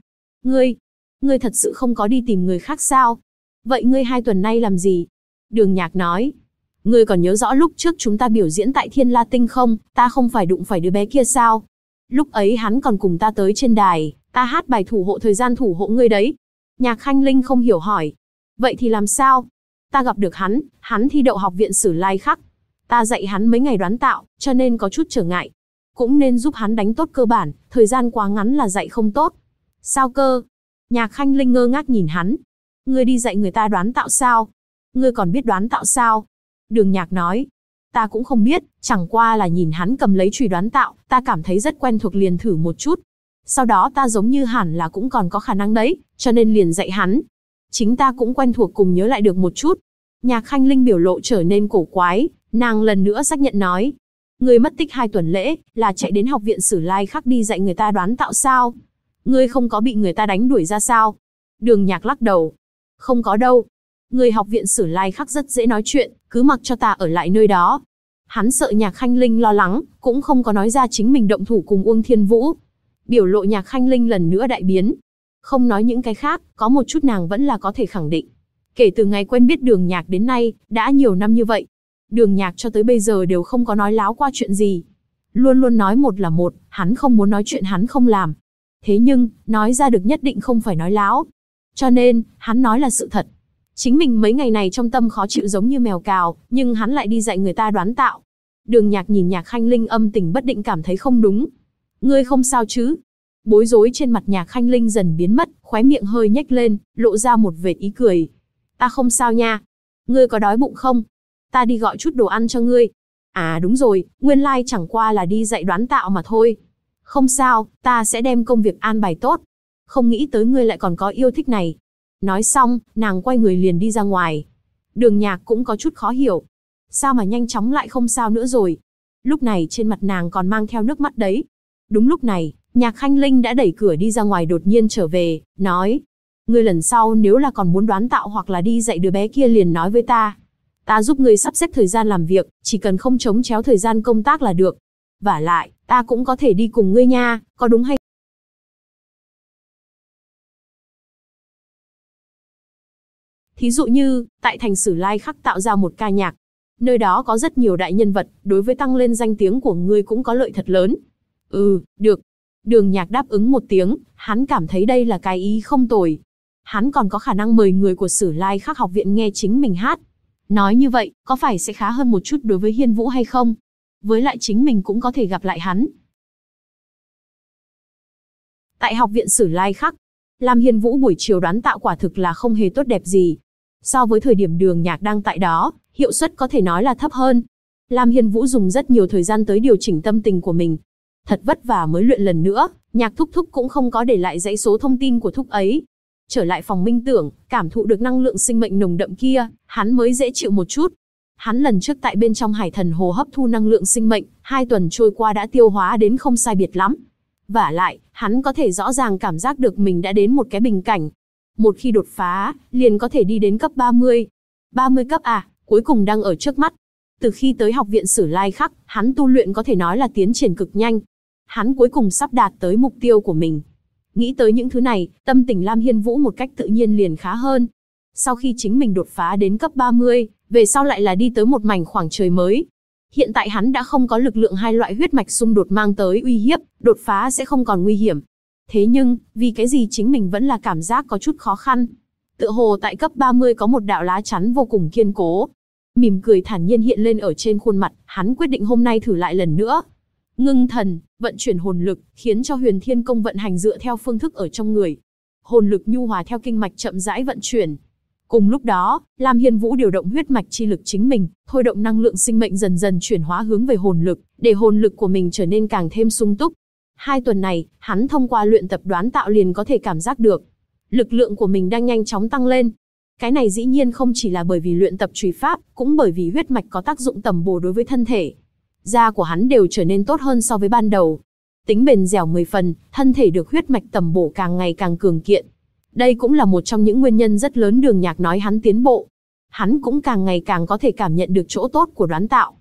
Ngươi thật sự không có đi tìm người khác sao? Vậy ngươi 2 tuần nay làm gì? Đường Nhạc nói. Ngươi còn nhớ rõ lúc trước chúng ta biểu diễn tại Thiên La Tinh không? Ta không phải đụng phải đứa bé kia sao? Lúc ấy hắn còn cùng ta tới trên đài, ta hát bài thủ hộ thời gian thủ hộ ngươi đấy. Nhạc Khanh Linh không hiểu hỏi. Vậy thì làm sao? Ta gặp được hắn thi đậu học viện Sử Lai Khắc. Ta dạy hắn mấy ngày đoán tạo, cho nên có chút trở ngại. Cũng nên giúp hắn đánh tốt cơ bản, thời gian quá ngắn là dạy không tốt. Sao cơ? Nhạc Khanh Linh ngơ ngác nhìn hắn. Ngươi đi dạy người ta đoán tạo sao? Ngươi còn biết đoán tạo sao? Đường Nhạc nói. Ta cũng không biết, chẳng qua là nhìn hắn cầm lấy chùy đoán tạo, ta cảm thấy rất quen thuộc liền thử một chút. Sau đó ta giống như hẳn là cũng còn có khả năng đấy, cho nên liền dạy hắn. Chính ta cũng quen thuộc cùng nhớ lại được một chút. Nhạc Khanh Linh biểu lộ trở nên cổ quái, nàng lần nữa xác nhận nói. Ngươi mất tích 2 tuần lễ, là chạy đến học viện Sử Lai Khắc đi dạy người ta đoán tạo sao? Ngươi không có bị người ta đánh đuổi ra sao? Đường Nhạc lắc đầu. Không có đâu. Người học viện Sử Lai Khắc rất dễ nói chuyện, cứ mặc cho ta ở lại nơi đó. Hắn sợ Nhạc Khanh Linh lo lắng, cũng không có nói ra chính mình động thủ cùng Uông Thiên Vũ. Biểu lộ Nhạc Khanh Linh lần nữa đại biến. Không nói những cái khác, có một chút nàng vẫn là có thể khẳng định. Kể từ ngày quen biết Đường Nhạc đến nay, đã nhiều năm như vậy. Đường Nhạc cho tới bây giờ đều không có nói láo qua chuyện gì. Luôn luôn nói một là một, hắn không muốn nói chuyện hắn không làm. Thế nhưng, nói ra được nhất định không phải nói láo. Cho nên, hắn nói là sự thật. Chính mình mấy ngày này trong tâm khó chịu giống như mèo cào, nhưng hắn lại đi dạy người ta đoán tạo. Đường Nhạc nhìn Nhạc Khanh Linh âm tình bất định cảm thấy không đúng. Ngươi không sao chứ? Bối rối trên mặt Nhạc Khanh Linh dần biến mất, khóe miệng hơi nhếch lên, lộ ra một vệt ý cười. Ta không sao nha. Ngươi có đói bụng không? Ta đi gọi chút đồ ăn cho ngươi. À đúng rồi, nguyên lai chẳng qua là đi dạy đoán tạo mà thôi. Không sao, ta sẽ đem công việc an bài tốt. Không nghĩ tới ngươi lại còn có yêu thích này. Nói xong, nàng quay người liền đi ra ngoài. Đường Nhạc cũng có chút khó hiểu. Sao mà nhanh chóng lại không sao nữa rồi? Lúc này trên mặt nàng còn mang theo nước mắt đấy. Đúng lúc này, Nhạc Khanh Linh đã đẩy cửa đi ra ngoài đột nhiên trở về, nói. Ngươi lần sau nếu là còn muốn đoán tạo hoặc là đi dạy đứa bé kia liền nói với ta. Ta giúp ngươi sắp xếp thời gian làm việc, chỉ cần không chống chéo thời gian công tác là được. Vả lại, ta cũng có thể đi cùng ngươi nha, có đúng hay? Thí dụ như, tại thành Sử Lai Khắc tạo ra một ca nhạc. Nơi đó có rất nhiều đại nhân vật, đối với tăng lên danh tiếng của ngươi cũng có lợi thật lớn. Được. Đường Nhạc đáp ứng một tiếng, hắn cảm thấy đây là cái ý không tồi. Hắn còn có khả năng mời người của Sử Lai Khắc học viện nghe chính mình hát. Nói như vậy, có phải sẽ khá hơn một chút đối với Hiên Vũ hay không? Với lại chính mình cũng có thể gặp lại hắn. Tại học viện Sử Lai Khắc, Lam Hiên Vũ buổi chiều đoán tạo quả thực là không hề tốt đẹp gì. So với thời điểm Đường Nhạc đang tại đó, hiệu suất có thể nói là thấp hơn. Lam Hiên Vũ dùng rất nhiều thời gian tới điều chỉnh tâm tình của mình. Thật vất vả mới luyện lần nữa, Nhạc Thúc Thúc cũng không có để lại dãy số thông tin của Thúc ấy. Trở lại phòng minh tưởng, cảm thụ được năng lượng sinh mệnh nồng đậm kia, hắn mới dễ chịu một chút. Hắn lần trước tại bên trong Hải Thần Hồ hấp thu năng lượng sinh mệnh, 2 tuần trôi qua đã tiêu hóa đến không sai biệt lắm. Vả lại, hắn có thể rõ ràng cảm giác được mình đã đến một cái bình cảnh. Một khi đột phá, liền có thể đi đến cấp 30. 30 cấp à, cuối cùng đang ở trước mắt. Từ khi tới học viện Sử Lai Khắc, hắn tu luyện có thể nói là tiến triển cực nhanh. Hắn cuối cùng sắp đạt tới mục tiêu của mình. Nghĩ tới những thứ này, tâm tình Lam Hiên Vũ một cách tự nhiên liền khá hơn. Sau khi chính mình đột phá đến cấp 30, về sau lại là đi tới một mảnh khoảng trời mới. Hiện tại hắn đã không có lực lượng hai loại huyết mạch xung đột mang tới uy hiếp, đột phá sẽ không còn nguy hiểm. Thế nhưng, vì cái gì chính mình vẫn là cảm giác có chút khó khăn. Tựa hồ tại cấp 30 có một đạo lá chắn vô cùng kiên cố. Mỉm cười thản nhiên hiện lên ở trên khuôn mặt, hắn quyết định hôm nay thử lại lần nữa. Ngưng thần, vận chuyển hồn lực, khiến cho Huyền Thiên Công vận hành dựa theo phương thức ở trong người. Hồn lực nhu hòa theo kinh mạch chậm rãi vận chuyển. Cùng lúc đó, Lam Hiên Vũ điều động huyết mạch chi lực chính mình, thôi động năng lượng sinh mệnh dần dần chuyển hóa hướng về hồn lực, để hồn lực của mình trở nên càng thêm sung túc. 2 tuần này, hắn thông qua luyện tập đoán tạo liền có thể cảm giác được. Lực lượng của mình đang nhanh chóng tăng lên. Cái này dĩ nhiên không chỉ là bởi vì luyện tập trùy pháp, cũng bởi vì huyết mạch có tác dụng tầm bổ đối với thân thể. Da của hắn đều trở nên tốt hơn so với ban đầu. Tính bền dẻo 10 phần, thân thể được huyết mạch tầm bổ càng ngày càng cường kiện. Đây cũng là một trong những nguyên nhân rất lớn Đường Nhạc nói hắn tiến bộ. Hắn cũng càng ngày càng có thể cảm nhận được chỗ tốt của đoán tạo.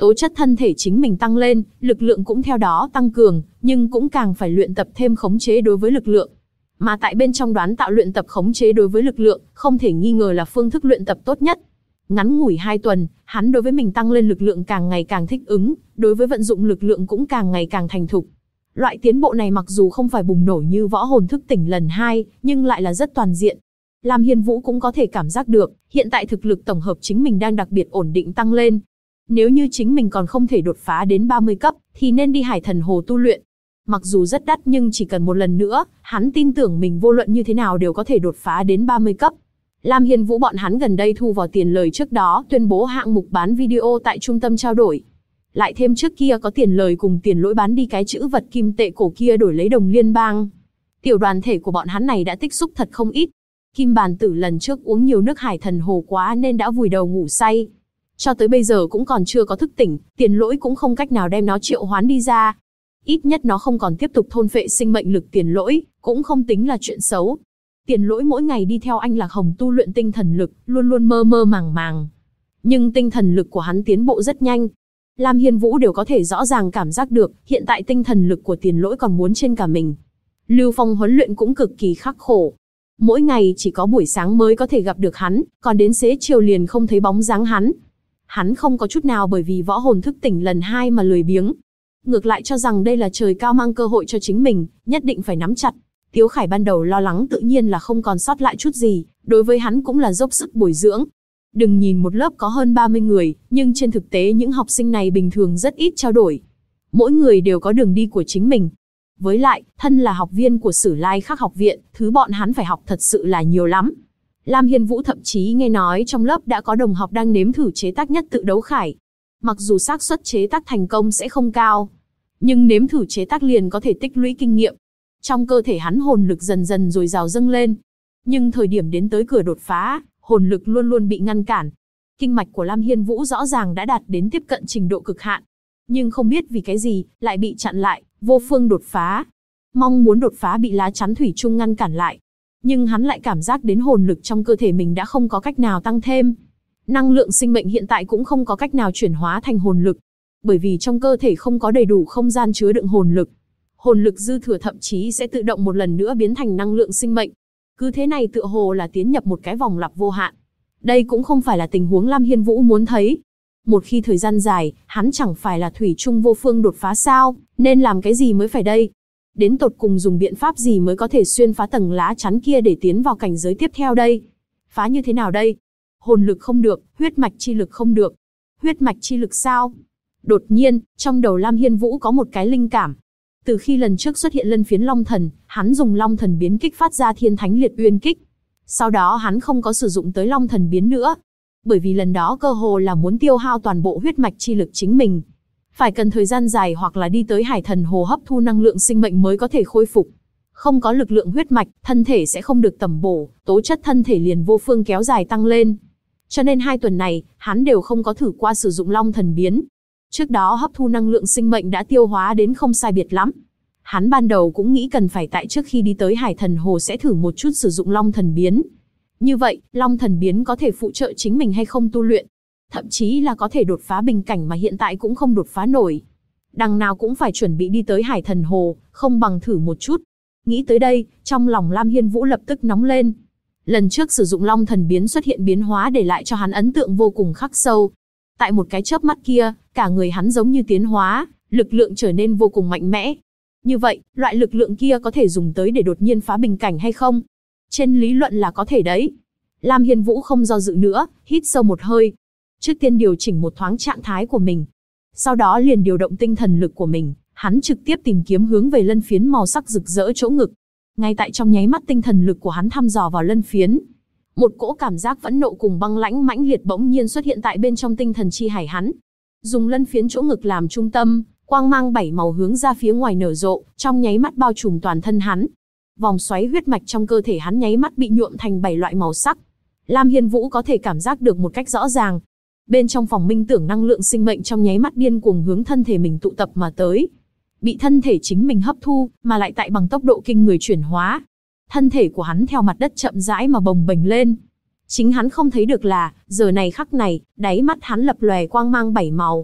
Tố chất thân thể chính mình tăng lên, lực lượng cũng theo đó tăng cường, nhưng cũng càng phải luyện tập thêm khống chế đối với lực lượng. Mà tại bên trong đoán tạo luyện tập khống chế đối với lực lượng, không thể nghi ngờ là phương thức luyện tập tốt nhất. Ngắn ngủi 2 tuần, hắn đối với mình tăng lên lực lượng càng ngày càng thích ứng, đối với vận dụng lực lượng cũng càng ngày càng thành thục. Loại tiến bộ này mặc dù không phải bùng nổ như võ hồn thức tỉnh lần 2, nhưng lại là rất toàn diện. Lam Hiên Vũ cũng có thể cảm giác được, hiện tại thực lực tổng hợp chính mình đang đặc biệt ổn định tăng lên. Nếu như chính mình còn không thể đột phá đến 30 cấp, thì nên đi Hải Thần Hồ tu luyện. Mặc dù rất đắt nhưng chỉ cần một lần nữa, hắn tin tưởng mình vô luận như thế nào đều có thể đột phá đến 30 cấp. Lam Hiên Vũ bọn hắn gần đây thu vào tiền lời trước đó tuyên bố hạng mục bán video tại trung tâm trao đổi. Lại thêm trước kia có tiền lời cùng tiền lỗi bán đi cái chữ vật kim tệ cổ kia đổi lấy đồng liên bang. Tiểu đoàn thể của bọn hắn này đã tích xúc thật không ít. Kim Bàn Tử lần trước uống nhiều nước Hải Thần Hồ quá nên đã vùi đầu ngủ say. Cho tới bây giờ cũng còn chưa có thức tỉnh, tiền lỗi cũng không cách nào đem nó triệu hoán đi ra. Ít nhất nó không còn tiếp tục thôn phệ sinh mệnh lực tiền lỗi, cũng không tính là chuyện xấu. Tiền lỗi mỗi ngày đi theo anh Lạc Hồng tu luyện tinh thần lực, luôn luôn mơ mơ màng màng. Nhưng tinh thần lực của hắn tiến bộ rất nhanh. Lam Hiên Vũ đều có thể rõ ràng cảm giác được, hiện tại tinh thần lực của tiền lỗi còn muốn trên cả mình. Lưu Phong huấn luyện cũng cực kỳ khắc khổ. Mỗi ngày chỉ có buổi sáng mới có thể gặp được hắn, còn đến xế chiều liền không thấy bóng dáng hắn. Hắn không có chút nào bởi vì võ hồn thức tỉnh lần 2 mà lười biếng. Ngược lại cho rằng đây là trời cao mang cơ hội cho chính mình, nhất định phải nắm chặt. Tiếu Khải ban đầu lo lắng tự nhiên là không còn sót lại chút gì, đối với hắn cũng là dốc sức bồi dưỡng. Đừng nhìn một lớp có hơn 30 người, nhưng trên thực tế những học sinh này bình thường rất ít trao đổi. Mỗi người đều có đường đi của chính mình. Với lại, thân là học viên của Sử Lai Khắc học viện, thứ bọn hắn phải học thật sự là nhiều lắm. Lam Hiên Vũ thậm chí nghe nói trong lớp đã có đồng học đang nếm thử chế tác nhất tự đấu khải. Mặc dù xác suất chế tác thành công sẽ không cao, nhưng nếm thử chế tác liền có thể tích lũy kinh nghiệm. Trong cơ thể hắn hồn lực dần dần dồi dào dâng lên. Nhưng thời điểm đến tới cửa đột phá, hồn lực luôn luôn bị ngăn cản. Kinh mạch của Lam Hiên Vũ rõ ràng đã đạt đến tiếp cận trình độ cực hạn. Nhưng không biết vì cái gì, lại bị chặn lại, vô phương đột phá. Mong muốn đột phá bị lá chắn thủy chung ngăn cản lại. Nhưng hắn lại cảm giác đến hồn lực trong cơ thể mình đã không có cách nào tăng thêm. Năng lượng sinh mệnh hiện tại cũng không có cách nào chuyển hóa thành hồn lực. Bởi vì trong cơ thể không có đầy đủ không gian chứa đựng hồn lực. Hồn lực dư thừa thậm chí sẽ tự động một lần nữa biến thành năng lượng sinh mệnh. Cứ thế này tựa hồ là tiến nhập một cái vòng lặp vô hạn. Đây cũng không phải là tình huống Lam Hiên Vũ muốn thấy. Một khi thời gian dài, hắn chẳng phải là thủy chung vô phương đột phá sao, nên làm cái gì mới phải đây? Đến tột cùng dùng biện pháp gì mới có thể xuyên phá tầng lá chắn kia để tiến vào cảnh giới tiếp theo đây? Phá như thế nào đây? Hồn lực không được, huyết mạch chi lực không được. Huyết mạch chi lực sao? Đột nhiên, trong đầu Lam Hiên Vũ có một cái linh cảm. Từ khi lần trước xuất hiện lân phiến Long Thần, hắn dùng Long Thần biến kích phát ra Thiên Thánh Liệt Uyên kích. Sau đó hắn không có sử dụng tới Long Thần biến nữa. Bởi vì lần đó cơ hồ là muốn tiêu hao toàn bộ huyết mạch chi lực chính mình. Phải cần thời gian dài hoặc là đi tới Hải Thần Hồ hấp thu năng lượng sinh mệnh mới có thể khôi phục. Không có lực lượng huyết mạch, thân thể sẽ không được tẩm bổ, tố chất thân thể liền vô phương kéo dài tăng lên. Cho nên 2 tuần này, hắn đều không có thử qua sử dụng Long Thần biến. Trước đó hấp thu năng lượng sinh mệnh đã tiêu hóa đến không sai biệt lắm. Hắn ban đầu cũng nghĩ cần phải tại trước khi đi tới Hải Thần Hồ sẽ thử một chút sử dụng Long Thần biến. Như vậy, Long Thần biến có thể phụ trợ chính mình hay không tu luyện. Thậm chí là có thể đột phá bình cảnh mà hiện tại cũng không đột phá nổi. Đằng nào cũng phải chuẩn bị đi tới Hải Thần Hồ, không bằng thử một chút. Nghĩ tới đây, trong lòng Lam Hiên Vũ lập tức nóng lên. Lần trước sử dụng Long Thần biến xuất hiện biến hóa để lại cho hắn ấn tượng vô cùng khắc sâu. Tại một cái chớp mắt kia, cả người hắn giống như tiến hóa, lực lượng trở nên vô cùng mạnh mẽ. Như vậy, loại lực lượng kia có thể dùng tới để đột nhiên phá bình cảnh hay không? Trên lý luận là có thể đấy. Lam Hiên Vũ không do dự nữa, hít sâu một hơi. Trước tiên điều chỉnh một thoáng trạng thái của mình. Sau đó liền điều động tinh thần lực của mình, hắn trực tiếp tìm kiếm hướng về lân phiến màu sắc rực rỡ chỗ ngực. Ngay tại trong nháy mắt tinh thần lực của hắn thăm dò vào lân phiến. Một cỗ cảm giác phẫn nộ cùng băng lãnh mãnh liệt bỗng nhiên xuất hiện tại bên trong tinh thần chi hải hắn. Dùng lân phiến chỗ ngực làm trung tâm, quang mang 7 màu hướng ra phía ngoài nở rộ, trong nháy mắt bao trùm toàn thân hắn. Vòng xoáy huyết mạch trong cơ thể hắn nháy mắt bị nhuộm thành 7 loại màu sắc. Lam Hiên Vũ có thể cảm giác được một cách rõ ràng. Bên trong phòng minh tưởng năng lượng sinh mệnh trong nháy mắt điên cuồng hướng thân thể mình tụ tập mà tới. Bị thân thể chính mình hấp thu, mà lại tại bằng tốc độ kinh người chuyển hóa. Thân thể của hắn theo mặt đất chậm rãi mà bồng bềnh lên. Chính hắn không thấy được là, giờ này khắc này, đáy mắt hắn lập lòe quang mang 7 màu.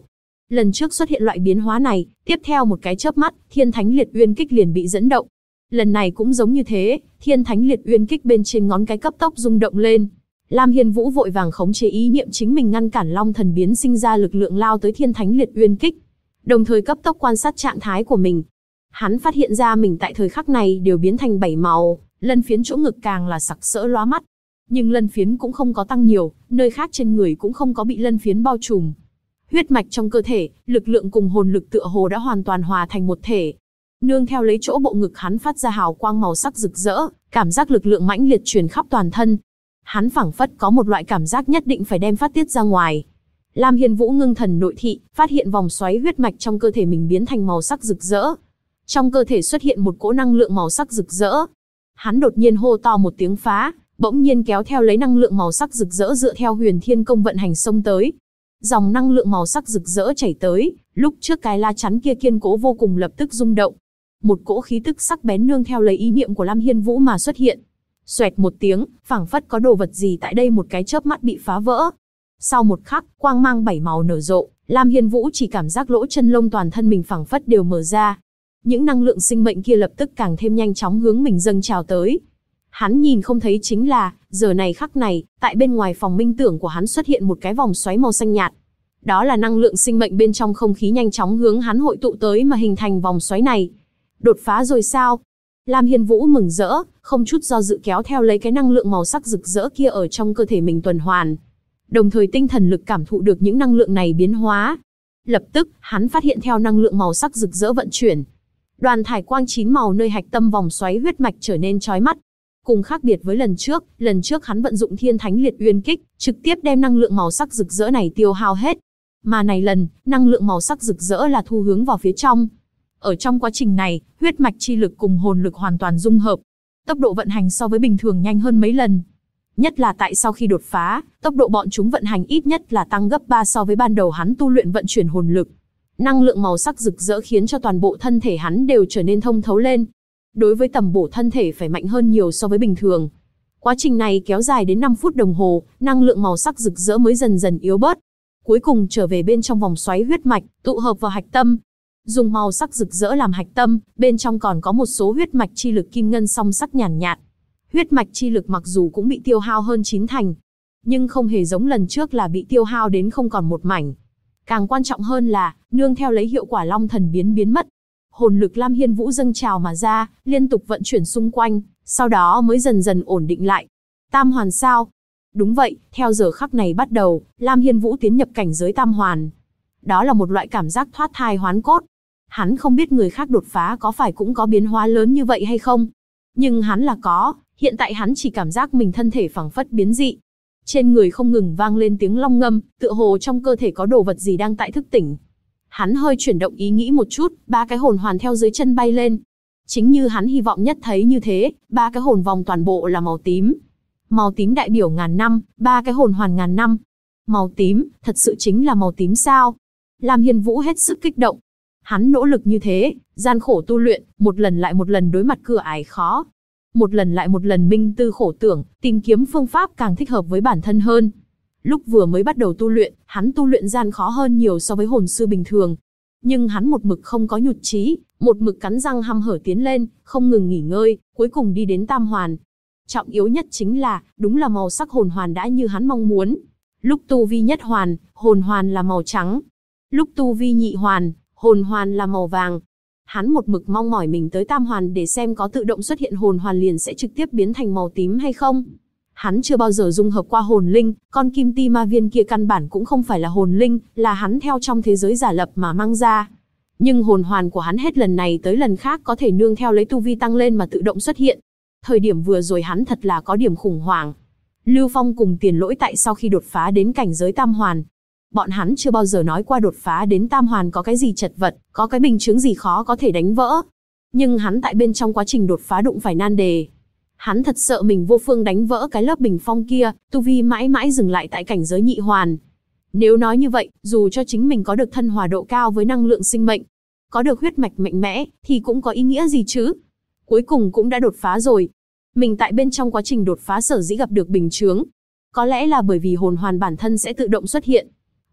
Lần trước xuất hiện loại biến hóa này, tiếp theo một cái chớp mắt, Thiên Thánh Liệt Uyên Kích liền bị dẫn động. Lần này cũng giống như thế, Thiên Thánh Liệt Uyên Kích bên trên ngón cái cấp tốc rung động lên. Lam Hiên Vũ vội vàng khống chế ý niệm chính mình ngăn cản Long Thần biến sinh ra lực lượng lao tới Thiên Thánh Liệt Uyên Kích, đồng thời cấp tốc quan sát trạng thái của mình. Hắn phát hiện ra mình tại thời khắc này đều biến thành 7 màu, lân phiến chỗ ngực càng là sặc sỡ lóa mắt. Nhưng lân phiến cũng không có tăng nhiều, nơi khác trên người cũng không có bị lân phiến bao trùm. Huyết mạch trong cơ thể, lực lượng cùng hồn lực tựa hồ đã hoàn toàn hòa thành một thể. Nương theo lấy chỗ bộ ngực hắn phát ra hào quang màu sắc rực rỡ, cảm giác lực lượng mãnh liệt truyền khắp toàn thân. Hắn phảng phất có một loại cảm giác nhất định phải đem phát tiết ra ngoài. Lam Hiên Vũ ngưng thần nội thị, phát hiện vòng xoáy huyết mạch trong cơ thể mình biến thành màu sắc rực rỡ. Trong cơ thể xuất hiện một cỗ năng lượng màu sắc rực rỡ. Hắn đột nhiên hô to một tiếng phá, bỗng nhiên kéo theo lấy năng lượng màu sắc rực rỡ dựa theo Huyền Thiên Công vận hành xông tới. Dòng năng lượng màu sắc rực rỡ chảy tới, lúc trước cái la chắn kia kiên cố vô cùng lập tức rung động. Một cỗ khí tức sắc bén nương theo lấy ý niệm của Lam Hiên Vũ mà xuất hiện. Xoẹt một tiếng, phảng phất có đồ vật gì tại đây một cái chớp mắt bị phá vỡ. Sau một khắc, quang mang 7 màu nở rộ, Lam Hiên Vũ chỉ cảm giác lỗ chân lông toàn thân mình phảng phất đều mở ra. Những năng lượng sinh mệnh kia lập tức càng thêm nhanh chóng hướng mình dâng trào tới. Hắn nhìn không thấy chính là, giờ này khắc này, tại bên ngoài phòng minh tưởng của hắn xuất hiện một cái vòng xoáy màu xanh nhạt. Đó là năng lượng sinh mệnh bên trong không khí nhanh chóng hướng hắn hội tụ tới mà hình thành vòng xoáy này. Đột phá rồi sao? Lam Hiên Vũ mừng rỡ, không chút do dự kéo theo lấy cái năng lượng màu sắc rực rỡ kia ở trong cơ thể mình tuần hoàn. Đồng thời tinh thần lực cảm thụ được những năng lượng này biến hóa. Lập tức, hắn phát hiện theo năng lượng màu sắc rực rỡ vận chuyển. Đoàn thải quang 9 màu nơi hạch tâm vòng xoáy huyết mạch trở nên chói mắt. Cùng khác biệt với lần trước hắn vận dụng Thiên Thánh Liệt Uyên Kích, trực tiếp đem năng lượng màu sắc rực rỡ này tiêu hao hết. Mà này lần, năng lượng màu sắc rực rỡ là thu hướng vào phía trong. Ở trong quá trình này, huyết mạch chi lực cùng hồn lực hoàn toàn dung hợp. Tốc độ vận hành so với bình thường nhanh hơn mấy lần. Nhất là tại sau khi đột phá, tốc độ bọn chúng vận hành ít nhất là tăng gấp 3 so với ban đầu hắn tu luyện vận chuyển hồn lực. Năng lượng màu sắc rực rỡ khiến cho toàn bộ thân thể hắn đều trở nên thông thấu lên. Đối với tầm bổ thân thể phải mạnh hơn nhiều so với bình thường. Quá trình này kéo dài đến 5 phút đồng hồ, năng lượng màu sắc rực rỡ mới dần dần yếu bớt. Cuối cùng trở về bên trong vòng xoáy huyết mạch, tụ hợp vào hạch tâm. Dùng màu sắc rực rỡ làm hạch tâm, bên trong còn có một số huyết mạch chi lực kim ngân song sắc nhàn nhạt. Huyết mạch chi lực mặc dù cũng bị tiêu hao hơn 9 thành, nhưng không hề giống lần trước là bị tiêu hao đến không còn một mảnh. Càng quan trọng hơn là, nương theo lấy hiệu quả Long Thần biến mất. Hồn lực Lam Hiên Vũ dâng trào mà ra, liên tục vận chuyển xung quanh, sau đó mới dần dần ổn định lại. Tam hoàn sao? Đúng vậy, theo giờ khắc này bắt đầu, Lam Hiên Vũ tiến nhập cảnh giới tam hoàn. Đó là một loại cảm giác thoát thai hoán cốt. Hắn không biết người khác đột phá có phải cũng có biến hóa lớn như vậy hay không. Nhưng hắn là có, hiện tại hắn chỉ cảm giác mình thân thể phảng phất biến dị. Trên người không ngừng vang lên tiếng long ngâm, tựa hồ trong cơ thể có đồ vật gì đang tại thức tỉnh. Hắn hơi chuyển động ý nghĩ một chút, 3 cái hồn hoàn theo dưới chân bay lên. Chính như hắn hy vọng nhất thấy như thế, 3 cái hồn vòng toàn bộ là màu tím. Màu tím đại biểu ngàn năm, 3 cái hồn hoàn ngàn năm. Màu tím, thật sự chính là màu tím sao? Lam Hiên Vũ hết sức kích động. Hắn nỗ lực như thế, gian khổ tu luyện, một lần lại một lần đối mặt cửa ải khó. Một lần lại một lần minh tư khổ tưởng, tìm kiếm phương pháp càng thích hợp với bản thân hơn. Lúc vừa mới bắt đầu tu luyện, hắn tu luyện gian khó hơn nhiều so với hồn sư bình thường. Nhưng hắn một mực không có nhụt chí, một mực cắn răng hăm hở tiến lên, không ngừng nghỉ ngơi, cuối cùng đi đến tam hoàn. Trọng yếu nhất chính là, đúng là màu sắc hồn hoàn đã như hắn mong muốn. Lúc tu vi nhất hoàn, hồn hoàn là màu trắng. Lúc tu vi nhị hoàn, hồn hoàn là màu vàng. Hắn một mực mong mỏi mình tới tam hoàn để xem có tự động xuất hiện hồn hoàn liền sẽ trực tiếp biến thành màu tím hay không. Hắn chưa bao giờ dung hợp qua hồn linh, con kim ti ma viên kia căn bản cũng không phải là hồn linh, là hắn theo trong thế giới giả lập mà mang ra. Nhưng hồn hoàn của hắn hết lần này tới lần khác có thể nương theo lấy tu vi tăng lên mà tự động xuất hiện. Thời điểm vừa rồi hắn thật là có điểm khủng hoảng. Lưu Phong cùng Tiền Lỗi tại sau khi đột phá đến cảnh giới tam hoàn. Bọn hắn chưa bao giờ nói qua đột phá đến tam hoàn có cái gì chật vật, có cái bình chứng gì khó có thể đánh vỡ. Nhưng hắn tại bên trong quá trình đột phá đụng phải nan đề. Hắn thật sợ mình vô phương đánh vỡ cái lớp bình phong kia, tu vi mãi mãi dừng lại tại cảnh giới nhị hoàn. Nếu nói như vậy, dù cho chính mình có được thân hòa độ cao với năng lượng sinh mệnh, có được huyết mạch mạnh mẽ, thì cũng có ý nghĩa gì chứ? Cuối cùng cũng đã đột phá rồi. Mình tại bên trong quá trình đột phá sở dĩ gặp được bình chướng. Có lẽ là bởi vì hồn hoàn bản thân sẽ tự động xuất hiện.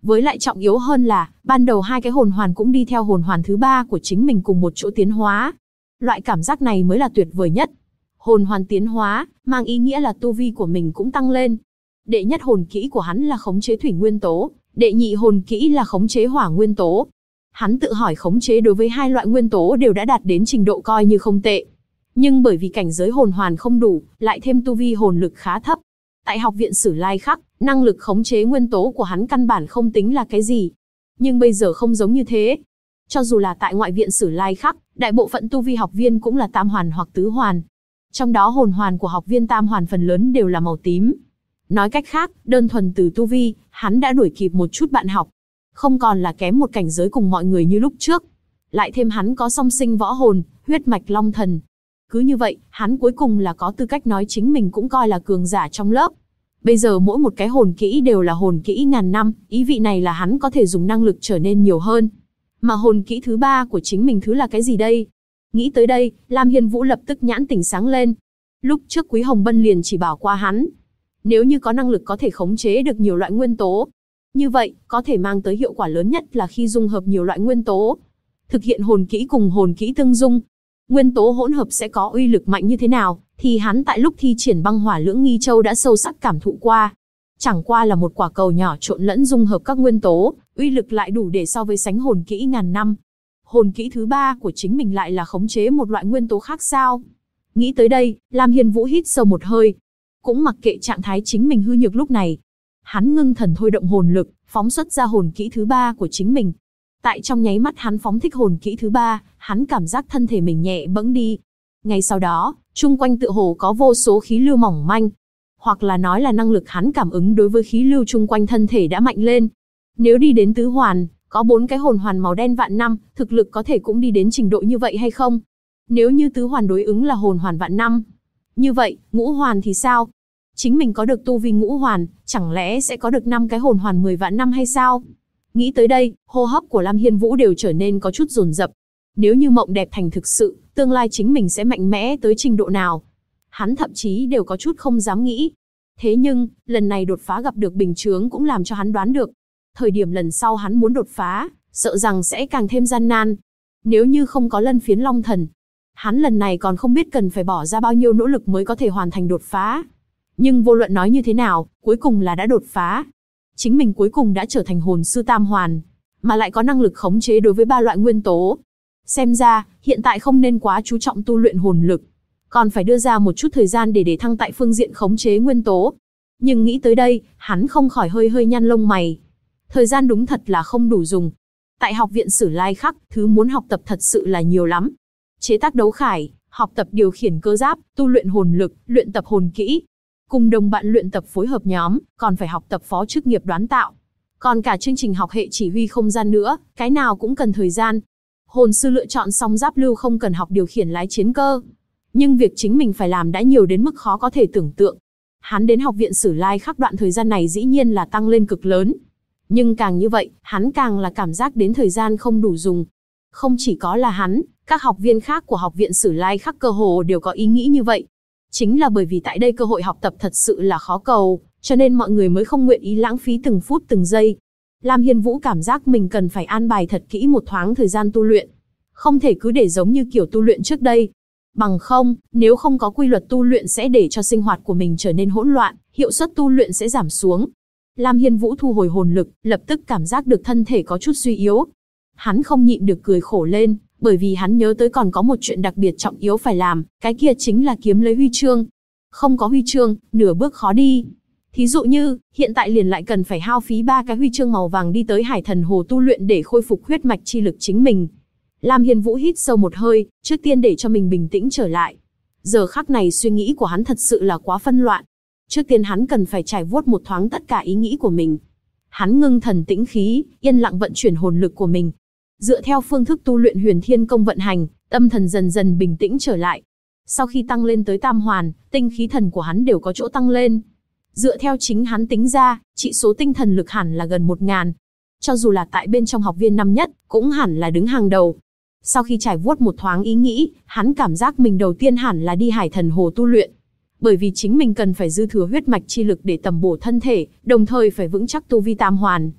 Với lại trọng yếu hơn là, ban đầu hai cái hồn hoàn cũng đi theo hồn hoàn thứ ba của chính mình cùng một chỗ tiến hóa. Loại cảm giác này mới là tuyệt vời nhất. Hồn hoàn tiến hóa, mang ý nghĩa là tu vi của mình cũng tăng lên. Đệ nhất hồn kỹ của hắn là khống chế thủy nguyên tố, đệ nhị hồn kỹ là khống chế hỏa nguyên tố. Hắn tự hỏi khống chế đối với hai loại nguyên tố đều đã đạt đến trình độ coi như không tệ. Nhưng bởi vì cảnh giới hồn hoàn không đủ, lại thêm tu vi hồn lực khá thấp. Tại học viện Sử Lai Khắc, năng lực khống chế nguyên tố của hắn căn bản không tính là cái gì. Nhưng bây giờ không giống như thế. Cho dù là tại ngoại viện Sử Lai Khắc, đại bộ phận tu vi học viên cũng là tam hoàn hoặc tứ hoàn. Trong đó hồn hoàn của học viên tam hoàn phần lớn đều là màu tím. Nói cách khác, đơn thuần từ tu vi, hắn đã đuổi kịp một chút bạn học. Không còn là kém một cảnh giới cùng mọi người như lúc trước. Lại thêm hắn có song sinh võ hồn, huyết mạch long thần. Cứ như vậy, hắn cuối cùng là có tư cách nói chính mình cũng coi là cường giả trong lớp. Bây giờ mỗi một cái hồn kỹ đều là hồn kỹ ngàn năm, ý vị này là hắn có thể dùng năng lực trở nên nhiều hơn. Mà hồn kỹ thứ ba của chính mình thứ là cái gì đây? Nghĩ tới đây, Lam Hiên Vũ lập tức nhãn tỉnh sáng lên. Lúc trước Quý Hồng Bân liền chỉ bảo qua hắn. Nếu như có năng lực có thể khống chế được nhiều loại nguyên tố, như vậy, có thể mang tới hiệu quả lớn nhất là khi dung hợp nhiều loại nguyên tố. Thực hiện hồn kỹ cùng hồn kỹ tương dung. Nguyên tố hỗn hợp sẽ có uy lực mạnh như thế nào, thì hắn tại lúc thi triển băng hỏa lưỡng nghi châu đã sâu sắc cảm thụ qua. Chẳng qua là một quả cầu nhỏ trộn lẫn dung hợp các nguyên tố, uy lực lại đủ để so với sánh hồn kỹ ngàn năm. Hồn kỹ thứ ba của chính mình lại là khống chế một loại nguyên tố khác sao? Nghĩ tới đây, Lam Hiên Vũ hít sâu một hơi. Cũng mặc kệ trạng thái chính mình hư nhược lúc này. Hắn ngưng thần thôi động hồn lực, phóng xuất ra hồn kỹ thứ ba của chính mình. Tại trong nháy mắt hắn phóng thích hồn kỹ thứ ba, hắn cảm giác thân thể mình nhẹ bẫng đi. Ngay sau đó, chung quanh tựa hồ có vô số khí lưu mỏng manh. Hoặc là nói là năng lực hắn cảm ứng đối với khí lưu chung quanh thân thể đã mạnh lên. Nếu đi đến tứ hoàn, có 4 cái hồn hoàn màu đen vạn năm, thực lực có thể cũng đi đến trình độ như vậy hay không? Nếu như tứ hoàn đối ứng là hồn hoàn vạn năm, như vậy, ngũ hoàn thì sao? Chính mình có được tu vi ngũ hoàn, chẳng lẽ sẽ có được 5 cái hồn hoàn 10 vạn năm hay sao? Nghĩ tới đây, hô hấp của Lam Hiên Vũ đều trở nên có chút dồn dập. Nếu như mộng đẹp thành thực sự, tương lai chính mình sẽ mạnh mẽ tới trình độ nào? Hắn thậm chí đều có chút không dám nghĩ. Thế nhưng, lần này đột phá gặp được bình chướng cũng làm cho hắn đoán được. Thời điểm lần sau hắn muốn đột phá, sợ rằng sẽ càng thêm gian nan. Nếu như không có lân phiến long thần, hắn lần này còn không biết cần phải bỏ ra bao nhiêu nỗ lực mới có thể hoàn thành đột phá. Nhưng vô luận nói như thế nào, cuối cùng là đã đột phá. Chính mình cuối cùng đã trở thành hồn sư tam hoàn, mà lại có năng lực khống chế đối với 3 loại nguyên tố. Xem ra, hiện tại không nên quá chú trọng tu luyện hồn lực, còn phải đưa ra một chút thời gian để thăng tại phương diện khống chế nguyên tố. Nhưng nghĩ tới đây, hắn không khỏi hơi nhăn lông mày. Thời gian đúng thật là không đủ dùng. Tại học viện Sử Lai Khắc, thứ muốn học tập thật sự là nhiều lắm. Chế tác đấu khải, học tập điều khiển cơ giáp, tu luyện hồn lực, luyện tập hồn kỹ. Cùng đồng bạn luyện tập phối hợp nhóm, còn phải học tập phó chức nghiệp đoán tạo. Còn cả chương trình học hệ chỉ huy không gian nữa, cái nào cũng cần thời gian. Hồn sư lựa chọn xong giáp lưu không cần học điều khiển lái chiến cơ. Nhưng việc chính mình phải làm đã nhiều đến mức khó có thể tưởng tượng. Hắn đến học viện Sử Lai Khắc đoạn thời gian này dĩ nhiên là tăng lên cực lớn. Nhưng càng như vậy, hắn càng là cảm giác đến thời gian không đủ dùng. Không chỉ có là hắn, các học viên khác của học viện Sử Lai Khắc cơ hồ đều có ý nghĩ như vậy. Chính là bởi vì tại đây cơ hội học tập thật sự là khó cầu, cho nên mọi người mới không nguyện ý lãng phí từng phút từng giây. Lam Hiên Vũ cảm giác mình cần phải an bài thật kỹ một thoáng thời gian tu luyện. Không thể cứ để giống như kiểu tu luyện trước đây. Bằng không, nếu không có quy luật tu luyện sẽ để cho sinh hoạt của mình trở nên hỗn loạn, hiệu suất tu luyện sẽ giảm xuống. Lam Hiên Vũ thu hồi hồn lực, lập tức cảm giác được thân thể có chút suy yếu. Hắn không nhịn được cười khổ lên, bởi vì hắn nhớ tới còn có một chuyện đặc biệt trọng yếu phải làm, cái kia chính là kiếm lấy huy chương. Không có huy chương, nửa bước khó đi. Thí dụ như, hiện tại liền lại cần phải hao phí 3 cái huy chương màu vàng đi tới Hải Thần Hồ tu luyện để khôi phục huyết mạch chi lực chính mình. Lam Hiên Vũ hít sâu một hơi, trước tiên để cho mình bình tĩnh trở lại. Giờ khắc này suy nghĩ của hắn thật sự là quá phân loạn. Trước tiên hắn cần phải trải vuốt một thoáng tất cả ý nghĩ của mình. Hắn ngưng thần tĩnh khí, yên lặng vận chuyển hồn lực của mình. Dựa theo phương thức tu luyện Huyền Thiên Công vận hành, tâm thần dần dần bình tĩnh trở lại. Sau khi tăng lên tới tam hoàn, tinh khí thần của hắn đều có chỗ tăng lên. Dựa theo chính hắn tính ra, trị số tinh thần lực hẳn là gần 1000. Cho dù là tại bên trong học viên năm nhất, cũng hẳn là đứng hàng đầu. Sau khi trải vuốt một thoáng ý nghĩ, hắn cảm giác mình đầu tiên hẳn là đi Hải Thần Hồ tu luyện. Bởi vì chính mình cần phải dư thừa huyết mạch chi lực để tầm bổ thân thể, đồng thời phải vững chắc tu vi tam hoàn.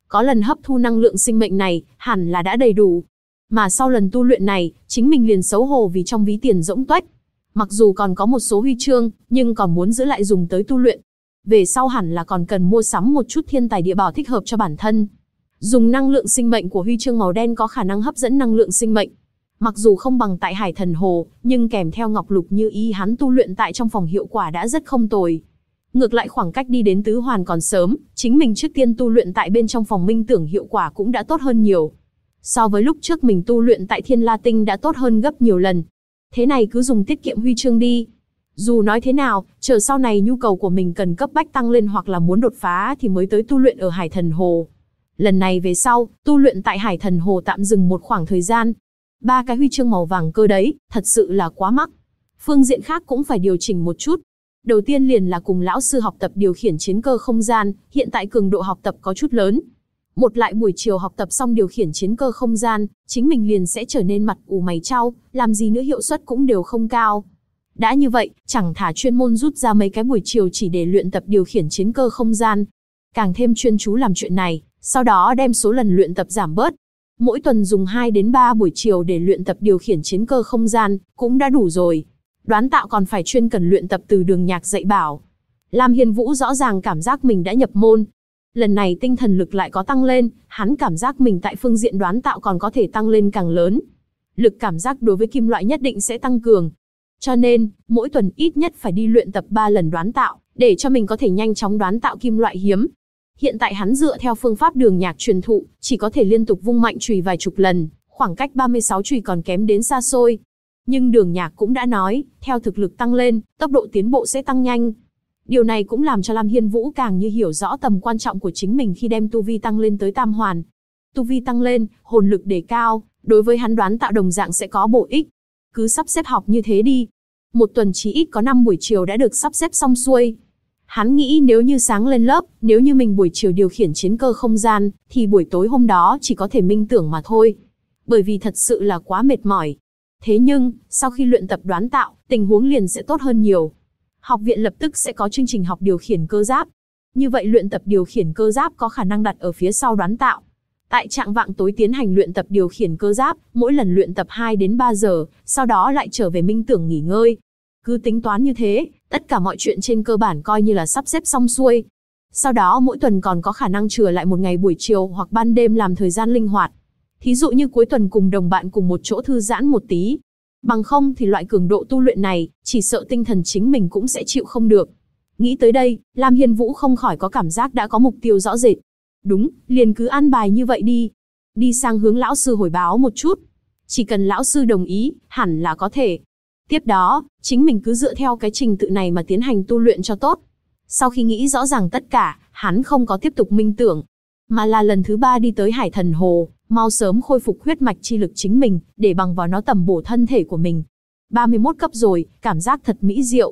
Có lần hấp thu năng lượng sinh mệnh này, hẳn là đã đầy đủ. Mà sau lần tu luyện này, chính mình liền xấu hổ vì trong ví tiền rỗng tuếch. Mặc dù còn có một số huy chương, nhưng còn muốn giữ lại dùng tới tu luyện. Về sau hẳn là còn cần mua sắm một chút thiên tài địa bảo thích hợp cho bản thân. Dùng năng lượng sinh mệnh của huy chương màu đen có khả năng hấp dẫn năng lượng sinh mệnh. Mặc dù không bằng tại Hải Thần Hồ, nhưng kèm theo ngọc lục như ý hắn tu luyện tại trong phòng hiệu quả đã rất không tồi. Ngược lại khoảng cách đi đến tứ hoàn còn sớm, chính mình trước tiên tu luyện tại bên trong phòng minh tưởng hiệu quả cũng đã tốt hơn nhiều. So với lúc trước mình tu luyện tại Thiên La Tinh đã tốt hơn gấp nhiều lần. Thế này cứ dùng tiết kiệm huy chương đi. Dù nói thế nào, chờ sau này nhu cầu của mình cần cấp bách tăng lên hoặc là muốn đột phá thì mới tới tu luyện ở Hải Thần Hồ. Lần này về sau, tu luyện tại Hải Thần Hồ tạm dừng một khoảng thời gian. 3 cái huy chương màu vàng cơ đấy, thật sự là quá mắc. Phương diện khác cũng phải điều chỉnh một chút. Đầu tiên liền là cùng lão sư học tập điều khiển chiến cơ không gian, hiện tại cường độ học tập có chút lớn. Một lại buổi chiều học tập xong điều khiển chiến cơ không gian, chính mình liền sẽ trở nên mặt ủ mày chau, làm gì nữa hiệu suất cũng đều không cao. Đã như vậy, chẳng thà chuyên môn rút ra mấy cái buổi chiều chỉ để luyện tập điều khiển chiến cơ không gian. Càng thêm chuyên chú làm chuyện này, sau đó đem số lần luyện tập giảm bớt. Mỗi tuần dùng 2 đến 3 buổi chiều để luyện tập điều khiển chiến cơ không gian, cũng đã đủ rồi. Đoán tạo còn phải chuyên cần luyện tập từ Đường Nhạc dạy bảo. Lam Hiên Vũ rõ ràng cảm giác mình đã nhập môn. Lần này tinh thần lực lại có tăng lên, hắn cảm giác mình tại phương diện đoán tạo còn có thể tăng lên càng lớn. Lực cảm giác đối với kim loại nhất định sẽ tăng cường. Cho nên, mỗi tuần ít nhất phải đi luyện tập 3 lần đoán tạo, để cho mình có thể nhanh chóng đoán tạo kim loại hiếm. Hiện tại hắn dựa theo phương pháp Đường Nhạc truyền thụ, chỉ có thể liên tục vung mạnh chùy vài chục lần, khoảng cách 36 chùy còn kém đến xa xôi. Nhưng Đường Nhạc cũng đã nói, theo thực lực tăng lên, tốc độ tiến bộ sẽ tăng nhanh. Điều này cũng làm cho Lam Hiên Vũ càng như hiểu rõ tầm quan trọng của chính mình khi đem tu vi tăng lên tới tam hoàn. Tu vi tăng lên, hồn lực đề cao, đối với hắn đoán tạo đồng dạng sẽ có bổ ích. Cứ sắp xếp học như thế đi. Một tuần chỉ ít có 5 buổi chiều đã được sắp xếp xong xuôi. Hắn nghĩ nếu như sáng lên lớp, nếu như mình buổi chiều điều khiển chiến cơ không gian, thì buổi tối hôm đó chỉ có thể minh tưởng mà thôi. Bởi vì thật sự là quá mệt mỏi. Thế nhưng, sau khi luyện tập đoán tạo, tình huống liền sẽ tốt hơn nhiều. Học viện lập tức sẽ có chương trình học điều khiển cơ giáp. Như vậy luyện tập điều khiển cơ giáp có khả năng đặt ở phía sau đoán tạo. Tại trạng vạng tối tiến hành luyện tập điều khiển cơ giáp, mỗi lần luyện tập 2 đến 3 giờ, sau đó lại trở về minh tưởng nghỉ ngơi. Cứ tính toán như thế, tất cả mọi chuyện trên cơ bản coi như là sắp xếp xong xuôi. Sau đó mỗi tuần còn có khả năng chừa lại một ngày buổi chiều hoặc ban đêm làm thời gian linh hoạt. Thí dụ như cuối tuần cùng đồng bạn cùng một chỗ thư giãn một tí. Bằng không thì loại cường độ tu luyện này, chỉ sợ tinh thần chính mình cũng sẽ chịu không được. Nghĩ tới đây, Lam Hiên Vũ không khỏi có cảm giác đã có mục tiêu rõ rệt. Đúng, liền cứ an bài như vậy đi. Đi sang hướng lão sư hồi báo một chút. Chỉ cần lão sư đồng ý, hẳn là có thể. Tiếp đó, chính mình cứ dựa theo cái trình tự này mà tiến hành tu luyện cho tốt. Sau khi nghĩ rõ ràng tất cả, hắn không có tiếp tục minh tưởng, mà là lần thứ 3 đi tới Hải Thần Hồ, mau sớm khôi phục huyết mạch chi lực chính mình, để bằng vào nó tầm bổ thân thể của mình. 31 cấp rồi, cảm giác thật mỹ diệu.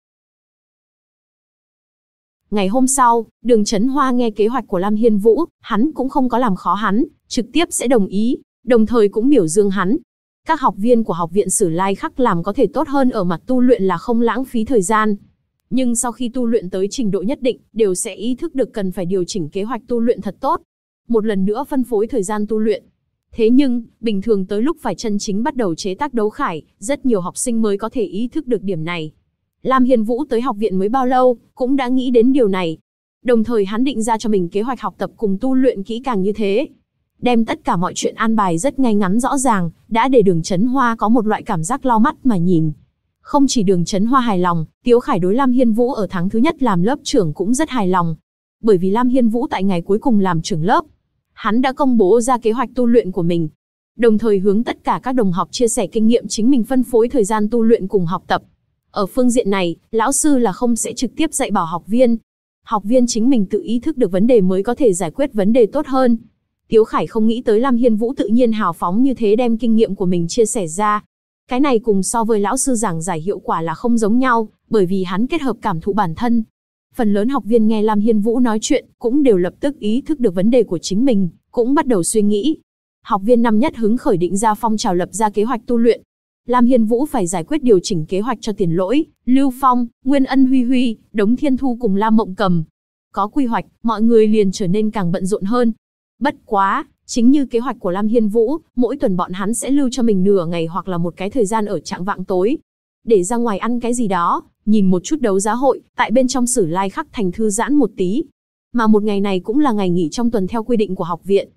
Ngày hôm sau, Đường Chấn Hoa nghe kế hoạch của Lam Hiên Vũ, hắn cũng không có làm khó hắn, trực tiếp sẽ đồng ý, đồng thời cũng biểu dương hắn. Các học viên của học viện Sử Lai Khắc làm có thể tốt hơn ở mặt tu luyện là không lãng phí thời gian. Nhưng sau khi tu luyện tới trình độ nhất định, đều sẽ ý thức được cần phải điều chỉnh kế hoạch tu luyện thật tốt. Một lần nữa phân phối thời gian tu luyện. Thế nhưng, bình thường tới lúc phải chân chính bắt đầu chế tác đấu khải, rất nhiều học sinh mới có thể ý thức được điểm này. Lam Hiên Vũ tới học viện mới bao lâu, cũng đã nghĩ đến điều này. Đồng thời hắn định ra cho mình kế hoạch học tập cùng tu luyện kỹ càng như thế. Đem tất cả mọi chuyện an bài rất ngay ngắn rõ ràng, đã để Đường Chấn Hoa có một loại cảm giác lau mắt mà nhìn. Không chỉ Đường Chấn Hoa hài lòng, Tiếu Khải đối Lam Hiên Vũ ở tháng thứ nhất làm lớp trưởng cũng rất hài lòng. Bởi vì Lam Hiên Vũ tại ngày cuối cùng làm trưởng lớp, hắn đã công bố ra kế hoạch tu luyện của mình. Đồng thời hướng tất cả các đồng học chia sẻ kinh nghiệm chính mình phân phối thời gian tu luyện cùng học tập. Ở phương diện này, lão sư là không sẽ trực tiếp dạy bảo học viên. Học viên chính mình tự ý thức được vấn đề mới có thể giải quyết vấn đề tốt hơn. Tiếu Khải không nghĩ tới Lam Hiên Vũ tự nhiên hào phóng như thế đem kinh nghiệm của mình chia sẻ ra. Cái này cùng so với lão sư giảng giải hiệu quả là không giống nhau, bởi vì hắn kết hợp cảm thụ bản thân. Phần lớn học viên nghe Lam Hiên Vũ nói chuyện, cũng đều lập tức ý thức được vấn đề của chính mình, cũng bắt đầu suy nghĩ. Học viên năm nhất hứng khởi định ra phong trào lập ra kế hoạch tu luyện. Lam Hiên Vũ phải giải quyết điều chỉnh kế hoạch cho Tiền Lỗi, Lưu Phong, Nguyên Ân Huy Huy, Đống Thiên Thu cùng Lam Mộng Cầm. Có quy hoạch, mọi người liền trở nên càng bận rộn hơn. Bất quá, chính như kế hoạch của Lam Hiên Vũ, mỗi tuần bọn hắn sẽ lưu cho mình nửa ngày hoặc là một cái thời gian ở trạng vạng tối, để ra ngoài ăn cái gì đó, nhìn một chút đấu giá hội, tại bên trong Sử Lai Khắc Thành thư giãn một tí. Mà một ngày này cũng là ngày nghỉ trong tuần theo quy định của học viện.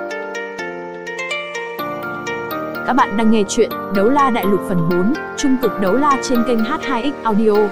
Các bạn đang nghe chuyện Đấu La Đại Lục phần 4, Trung cực đấu la trên kênh H2X Audio.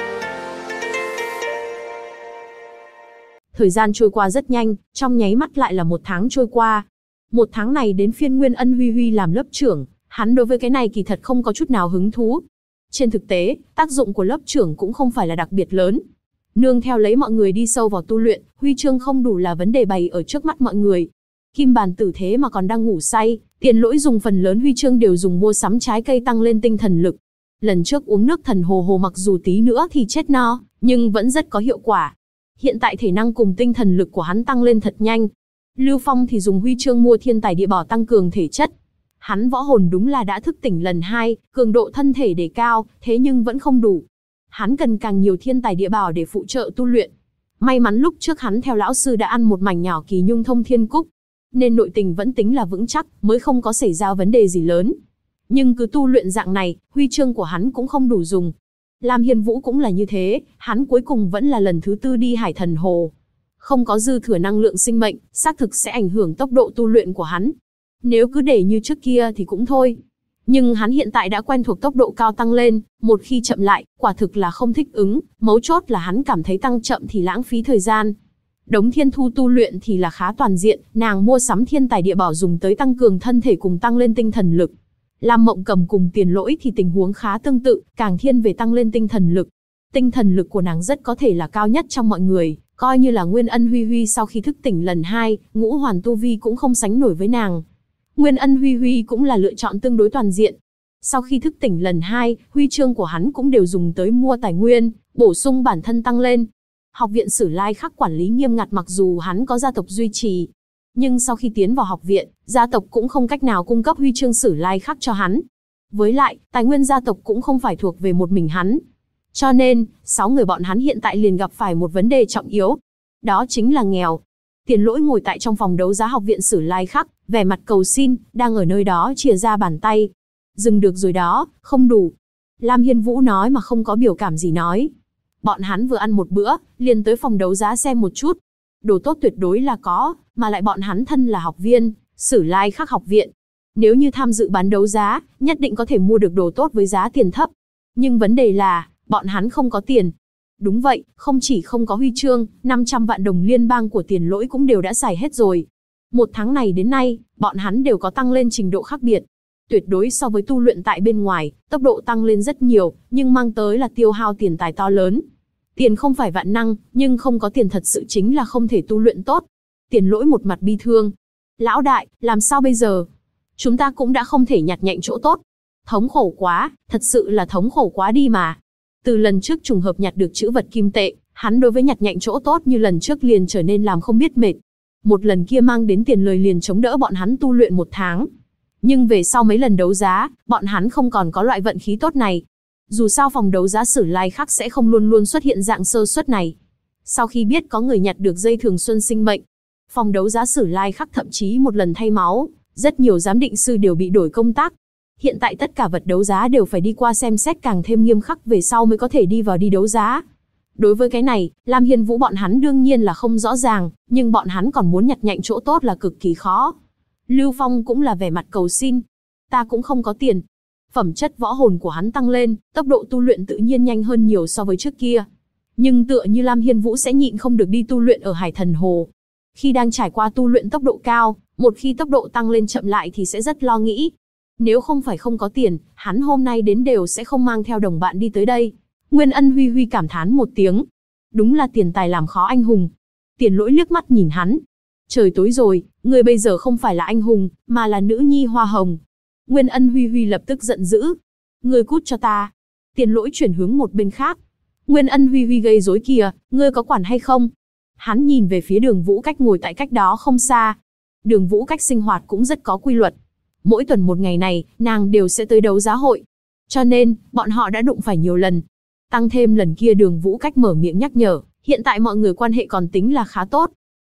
Thời gian trôi qua rất nhanh, trong nháy mắt lại là một tháng trôi qua. Một tháng này đến phiên Nguyên Ân Huy Huy làm lớp trưởng, hắn đối với cái này kỳ thật không có chút nào hứng thú. Trên thực tế, tác dụng của lớp trưởng cũng không phải là đặc biệt lớn. Nương theo lấy mọi người đi sâu vào tu luyện, huy chương không đủ là vấn đề bày ở trước mắt mọi người. Kim Bàn Tử thế mà còn đang ngủ say, Tiền Lỗi dùng phần lớn huy chương đều dùng mua sắm trái cây tăng lên tinh thần lực. Lần trước uống nước thần hồ mặc dù tí nữa thì chết no, nhưng vẫn rất có hiệu quả. Hiện tại thể năng cùng tinh thần lực của hắn tăng lên thật nhanh. Lưu Phong thì dùng huy chương mua thiên tài địa bảo tăng cường thể chất. Hắn võ hồn đúng là đã thức tỉnh lần 2, cường độ thân thể đề cao, thế nhưng vẫn không đủ. Hắn cần càng nhiều thiên tài địa bảo để phụ trợ tu luyện. May mắn lúc trước hắn theo lão sư đã ăn một mảnh nhỏ kỳ nhung thông thiên cúc, nên nội tình vẫn tính là vững chắc, mới không có xảy ra vấn đề gì lớn. Nhưng cứ tu luyện dạng này, huy chương của hắn cũng không đủ dùng. Lam Hiên Vũ cũng là như thế, hắn cuối cùng vẫn là lần thứ 4 đi Hải Thần Hồ. Không có dư thừa năng lượng sinh mệnh, xác thực sẽ ảnh hưởng tốc độ tu luyện của hắn. Nếu cứ để như trước kia thì cũng thôi. Nhưng hắn hiện tại đã quen thuộc tốc độ cao tăng lên, một khi chậm lại, quả thực là không thích ứng, mấu chốt là hắn cảm thấy tăng chậm thì lãng phí thời gian. Đống Thiên Thu tu luyện thì là khá toàn diện, nàng mua sắm thiên tài địa bảo dùng tới tăng cường thân thể cùng tăng lên tinh thần lực. Lam Mộng Cầm cùng Tiền Lỗi thì tình huống khá tương tự, càng thiên về tăng lên tinh thần lực. Tinh thần lực của nàng rất có thể là cao nhất trong mọi người, coi như là Nguyên Ân Huy Huy sau khi thức tỉnh lần 2, ngũ hoàn tu vi cũng không sánh nổi với nàng. Nguyên Ân Huy Huy cũng là lựa chọn tương đối toàn diện. Sau khi thức tỉnh lần 2, huy chương của hắn cũng đều dùng tới mua tài nguyên, bổ sung bản thân tăng lên. Học viện Sử Lai Khắc quản lý nghiêm ngặt mặc dù hắn có gia tộc duy trì. Nhưng sau khi tiến vào học viện, gia tộc cũng không cách nào cung cấp huy chương Sử Lai Khắc cho hắn. Với lại, tài nguyên gia tộc cũng không phải thuộc về một mình hắn. Cho nên, 6 người bọn hắn hiện tại liền gặp phải một vấn đề trọng yếu. Đó chính là nghèo. Tiền Lỗi ngồi tại trong phòng đấu giá học viện Sử Lai Khắc, vẻ mặt cầu xin, đang ở nơi đó chìa ra bàn tay. Dừng được rồi đó, không đủ. Lam Hiên Vũ nói mà không có biểu cảm gì nói. Bọn hắn vừa ăn một bữa, liền tới phòng đấu giá xem một chút. Đồ tốt tuyệt đối là có, mà lại bọn hắn thân là học viên, Sử Lai Khắc học viện. Nếu như tham dự bán đấu giá, nhất định có thể mua được đồ tốt với giá tiền thấp. Nhưng vấn đề là, bọn hắn không có tiền. Đúng vậy, không chỉ không có huy chương, 500 vạn đồng liên bang của Tiền Lỗi cũng đều đã xài hết rồi. Một tháng này đến nay, bọn hắn đều có tăng lên trình độ khác biệt. Tuyệt đối so với tu luyện tại bên ngoài, tốc độ tăng lên rất nhiều, nhưng mang tới là tiêu hao tiền tài to lớn. Tiền không phải vạn năng, nhưng không có tiền thật sự chính là không thể tu luyện tốt. Tiền Lỗi một mặt bi thương. Lão đại, làm sao bây giờ? Chúng ta cũng đã không thể nhặt nhạnh chỗ tốt. Thống khổ quá, thật sự là thống khổ quá đi mà. Từ lần trước trùng hợp nhặt được chữ vật kim tệ, hắn đối với nhặt nhạnh chỗ tốt như lần trước liền trở nên làm không biết mệt. Một lần kia mang đến tiền lời liền chống đỡ bọn hắn tu luyện 1 tháng. Nhưng về sau mấy lần đấu giá, bọn hắn không còn có loại vận khí tốt này. Dù sao phòng đấu giá Sử Lai Khắc sẽ không luôn luôn xuất hiện dạng sơ suất này. Sau khi biết có người nhặt được dây thường xuân sinh mệnh, phòng đấu giá Sử Lai Khắc thậm chí một lần thay máu, rất nhiều giám định sư đều bị đổi công tác. Hiện tại tất cả vật đấu giá đều phải đi qua xem xét càng thêm nghiêm khắc về sau mới có thể đi vào đi đấu giá. Đối với cái này, Lam Hiên Vũ bọn hắn đương nhiên là không rõ ràng, nhưng bọn hắn còn muốn nhặt nhạnh chỗ tốt là cực kỳ khó. Lưu Phong cũng là vẻ mặt cầu xin. Ta cũng không có tiền. Phẩm chất võ hồn của hắn tăng lên, tốc độ tu luyện tự nhiên nhanh hơn nhiều so với trước kia. Nhưng tựa như Lam Hiên Vũ sẽ nhịn không được đi tu luyện ở Hải Thần Hồ. Khi đang trải qua tu luyện tốc độ cao, một khi tốc độ tăng lên chậm lại thì sẽ rất lo nghĩ. Nếu không phải không có tiền, hắn hôm nay đến đều sẽ không mang theo đồng bạn đi tới đây. Nguyên Ân Huy Huy cảm thán một tiếng. Đúng là tiền tài làm khó anh hùng. Tiền Lỗi liếc mắt nhìn hắn. Trời tối rồi, người bây giờ không phải là anh hùng, mà là nữ nhi hoa hồng. Nguyên Ân Huy Huy lập tức giận dữ. Ngươi cút cho ta. Tiền Lỗi chuyển hướng một bên khác. Nguyên Ân Huy Huy gây rối kìa, ngươi có quản hay không? Hắn nhìn về phía Đường Vũ Cách ngồi tại cách đó không xa. Đường Vũ Cách sinh hoạt cũng rất có quy luật. Mỗi tuần một ngày này, nàng đều sẽ tới đấu giá hội. Cho nên, bọn họ đã đụng phải nhiều lần. Tăng thêm lần kia Đường Vũ Cách mở miệng nhắc nhở, hiện tại mọi người quan hệ còn tính là khá tốt.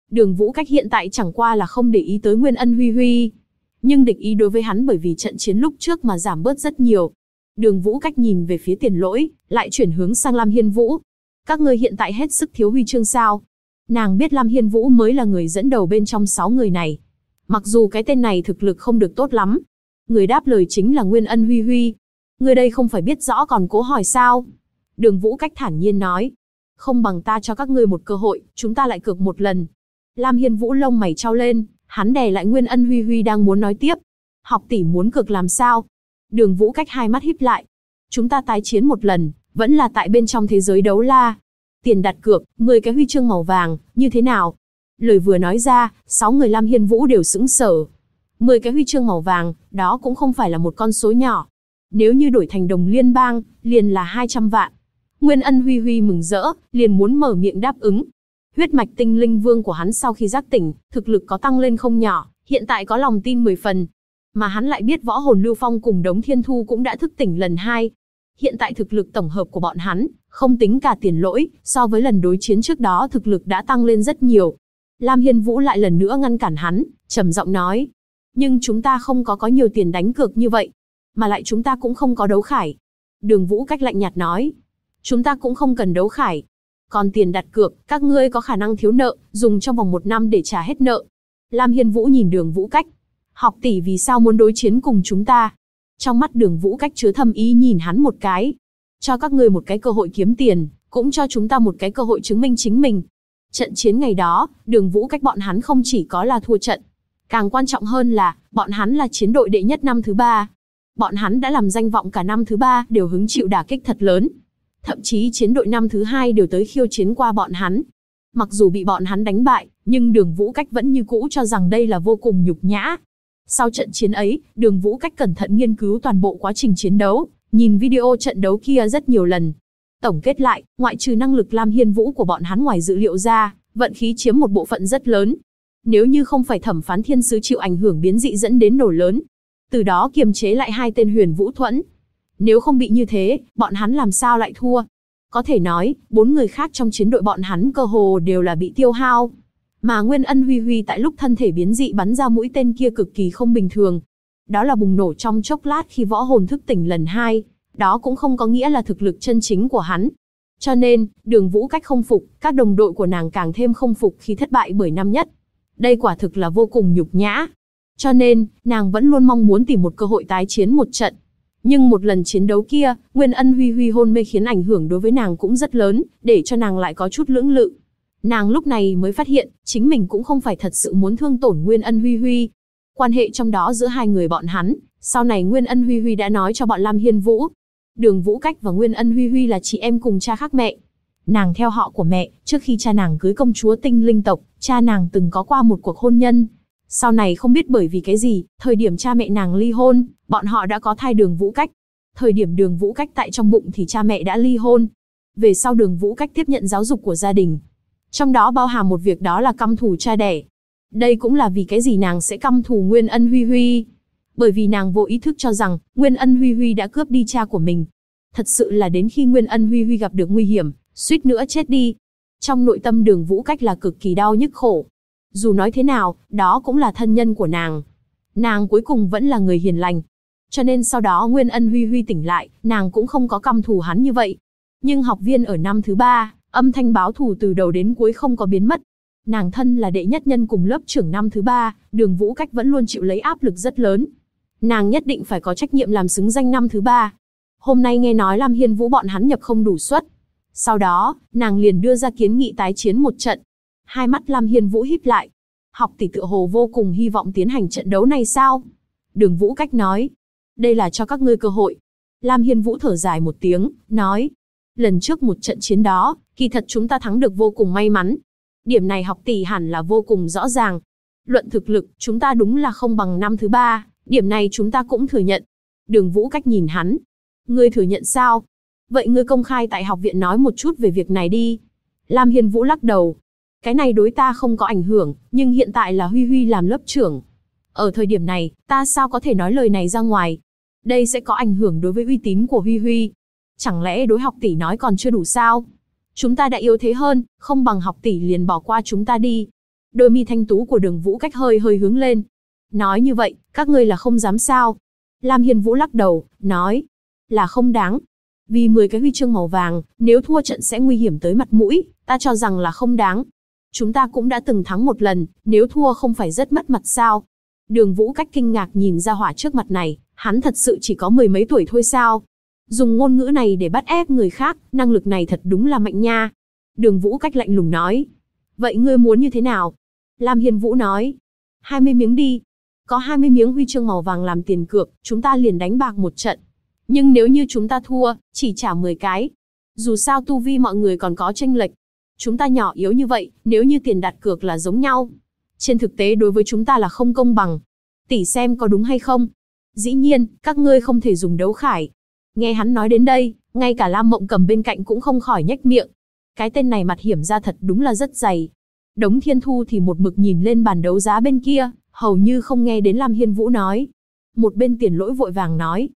Đường Vũ Cách hiện tại chẳng qua là không để ý tới Nguyên Ân Huy Huy, nhưng địch ý đối với hắn bởi vì trận chiến lúc trước mà giảm bớt rất nhiều. Đường Vũ Cách nhìn về phía Tiền Lỗi, lại chuyển hướng sang Lam Hiên Vũ. Các ngươi hiện tại hết sức thiếu huy chương sao? Nàng biết Lam Hiên Vũ mới là người dẫn đầu bên trong 6 người này. Mặc dù cái tên này thực lực không được tốt lắm. Người đáp lời chính là Nguyên Ân Huy Huy. Người đây không phải biết rõ còn cố hỏi sao? Đường Vũ Cách thản nhiên nói. Không bằng ta cho các ngươi một cơ hội, chúng ta lại cược một lần. Lam Hiên Vũ lông mày chau lên, hắn đè lại Nguyên Ân Huy Huy đang muốn nói tiếp. Học tỷ muốn cược làm sao? Đường Vũ Cách hai mắt híp lại. Chúng ta tái chiến một lần, vẫn là tại bên trong thế giới đấu la. Tiền đặt cược, 10 cái huy chương màu vàng, như thế nào? Lời vừa nói ra, 6 người Lam Hiên Vũ đều sững sờ. 10 cái huy chương màu vàng, đó cũng không phải là một con số nhỏ. Nếu như đổi thành đồng liên bang, liền là 200 vạn. Nguyên Ân Huy Huy mừng rỡ, liền muốn mở miệng đáp ứng. Huyết mạch tinh linh vương của hắn sau khi giác tỉnh, thực lực có tăng lên không nhỏ, hiện tại có lòng tin 10 phần. Mà hắn lại biết võ hồn Lưu Phong cùng Đống Thiên Thu cũng đã thức tỉnh lần 2. Hiện tại thực lực tổng hợp của bọn hắn, không tính cả Tiền Lỗi, so với lần đối chiến trước đó thực lực đã tăng lên rất nhiều. Lam Hiên Vũ lại lần nữa ngăn cản hắn, trầm giọng nói. Nhưng chúng ta không có nhiều tiền đánh cược như vậy. Mà lại chúng ta cũng không có đấu khải. Đường Vũ Cách lạnh nhạt nói. Chúng ta cũng không cần đấu khải. Còn tiền đặt cược, các ngươi có khả năng thiếu nợ, dùng trong vòng 1 năm để trả hết nợ. Lam Hiên Vũ nhìn Đường Vũ Cách. Học tỷ vì sao muốn đối chiến cùng chúng ta? Trong mắt Đường Vũ Cách chứa thâm ý nhìn hắn một cái. Cho các ngươi một cái cơ hội kiếm tiền, cũng cho chúng ta một cái cơ hội chứng minh chính mình. Trận chiến ngày đó, Đường Vũ Cách bọn hắn không chỉ có là thua trận. Càng quan trọng hơn là, bọn hắn là chiến đội đệ nhất năm thứ 3. Bọn hắn đã làm danh vọng cả năm thứ 3 đều hứng chịu đả kích thật lớn. Thậm chí chiến đội năm thứ 2 đều tới khiêu chiến qua bọn hắn. Mặc dù bị bọn hắn đánh bại, nhưng Đường Vũ Cách vẫn như cũ cho rằng đây là vô cùng nhục nhã. Sau trận chiến ấy, Đường Vũ Cách cẩn thận nghiên cứu toàn bộ quá trình chiến đấu, nhìn video trận đấu kia rất nhiều lần. Tổng kết lại, ngoại trừ năng lực Lam Hiên Vũ của bọn hắn ngoài dự liệu ra, vận khí chiếm một bộ phận rất lớn. Nếu như không phải thẩm phán thiên sứ chịu ảnh hưởng biến dị dẫn đến nổ lớn, từ đó kiềm chế lại 2 tên Huyền Vũ Thuẫn. Nếu không bị như thế, bọn hắn làm sao lại thua? Có thể nói, 4 người khác trong chiến đội bọn hắn cơ hồ đều là bị tiêu hao. Mà Nguyên Ân Huy Huy tại lúc thân thể biến dị bắn ra mũi tên kia cực kỳ không bình thường. Đó là bùng nổ trong chốc lát khi võ hồn thức tỉnh lần 2. Đó cũng không có nghĩa là thực lực chân chính của hắn. Cho nên, Đường Vũ Cách không phục, các đồng đội của nàng càng thêm không phục khi thất bại bởi năm nhất. Đây quả thực là vô cùng nhục nhã. Cho nên, nàng vẫn luôn mong muốn tìm một cơ hội tái chiến một trận. Nhưng một lần chiến đấu kia, Nguyên Ân Huy Huy hôn mê khiến ảnh hưởng đối với nàng cũng rất lớn, để cho nàng lại có chút lưỡng lự. Nàng lúc này mới phát hiện, chính mình cũng không phải thật sự muốn thương tổn Nguyên Ân Huy Huy. Quan hệ trong đó giữa hai người bọn hắn, sau này Nguyên Ân Huy Huy đã nói cho bọn Lam Hiên Vũ. Đường Vũ Cách và Nguyên Ân Huy Huy là chị em cùng cha khác mẹ. Nàng theo họ của mẹ, trước khi cha nàng cưới công chúa tinh linh tộc, cha nàng từng có qua một cuộc hôn nhân. Sau này không biết bởi vì cái gì, thời điểm cha mẹ nàng ly hôn, bọn họ đã có thai Đường Vũ Cách. Thời điểm Đường Vũ Cách tại trong bụng thì cha mẹ đã ly hôn. Về sau Đường Vũ Cách tiếp nhận giáo dục của gia đình. Trong đó bao hàm một việc đó là căm thù cha đẻ. Đây cũng là vì cái gì nàng sẽ căm thù Nguyên Ân Huy Huy. Bởi vì nàng vô ý thức cho rằng, Nguyên Ân Huy Huy đã cướp đi cha của mình. Thật sự là đến khi Nguyên Ân Huy Huy gặp được nguy hiểm, suýt nữa chết đi. Trong nội tâm Đường Vũ Cách là cực kỳ đau nhức khổ. Dù nói thế nào, đó cũng là thân nhân của nàng. Nàng cuối cùng vẫn là người hiền lành. Cho nên sau đó Nguyên Ân Huy Huy tỉnh lại, nàng cũng không có căm thù hắn như vậy. Nhưng học viên ở năm thứ 3, âm thanh báo thù từ đầu đến cuối không có biến mất. Nàng thân là đệ nhất nhân cùng lớp trưởng năm thứ 3, Đường Vũ Cách vẫn luôn chịu lấy áp lực rất lớn. Nàng nhất định phải có trách nhiệm làm xứng danh năm thứ 3. Hôm nay nghe nói Lam Hiên Vũ bọn hắn nhập không đủ suất. Sau đó, nàng liền đưa ra kiến nghị tái chiến một trận. Hai mắt Lam Hiên Vũ híp lại. Học tỷ tựa hồ vô cùng hy vọng tiến hành trận đấu này sao? Đường Vũ Cách nói. Đây là cho các ngươi cơ hội. Lam Hiên Vũ thở dài một tiếng, nói. Lần trước một trận chiến đó, kỳ thật chúng ta thắng được vô cùng may mắn. Điểm này học tỷ hẳn là vô cùng rõ ràng. Luận thực lực, chúng ta đúng là không bằng năm thứ 3, điểm này chúng ta cũng thừa nhận. Đường Vũ Cách nhìn hắn. Ngươi thừa nhận sao? Vậy ngươi công khai tại học viện nói một chút về việc này đi. Lam Hiên Vũ lắc đầu. Cái này đối ta không có ảnh hưởng, nhưng hiện tại là Huy Huy làm lớp trưởng. Ở thời điểm này, ta sao có thể nói lời này ra ngoài? Đây sẽ có ảnh hưởng đối với uy tín của Huy Huy. Chẳng lẽ đối học tỷ nói còn chưa đủ sao? Chúng ta đã yếu thế hơn, không bằng học tỷ liền bỏ qua chúng ta đi. Đôi mi thanh tú của Đường Vũ Cách hơi hơi hướng lên. Nói như vậy, các ngươi là không dám sao? Lam Hiên Vũ lắc đầu, nói, là không đáng. Vì 10 cái huy chương màu vàng, nếu thua trận sẽ nguy hiểm tới mặt mũi, ta cho rằng là không đáng. Chúng ta cũng đã từng thắng một lần, nếu thua không phải rất mất mặt sao? Đường Vũ Cách kinh ngạc nhìn ra hỏa trước mặt này, hắn thật sự chỉ có 10 mấy tuổi thôi sao? Dùng ngôn ngữ này để bắt ép người khác, năng lực này thật đúng là mạnh nha. Đường Vũ Cách lạnh lùng nói. Vậy ngươi muốn như thế nào? Lam Hiên Vũ nói. 20 miếng đi. Có 20 miếng huy chương màu vàng làm tiền cược, chúng ta liền đánh bạc một trận. Nhưng nếu như chúng ta thua, chỉ trả 10 cái. Dù sao tu vi mọi người còn có chênh lệch. Chúng ta nhỏ yếu như vậy, nếu như tiền đặt cược là giống nhau. Trên thực tế đối với chúng ta là không công bằng. Tỷ xem có đúng hay không? Dĩ nhiên, các ngươi không thể dùng đấu khải. Nghe hắn nói đến đây, ngay cả Lam Mộng Cầm bên cạnh cũng không khỏi nhếch miệng. Cái tên này mặt hiểm ra thật đúng là rất dày. Đống Thiên Thu thì một mực nhìn lên bàn đấu giá bên kia, hầu như không nghe đến Lam Hiên Vũ nói. Một bên Tiền Lỗi vội vàng nói.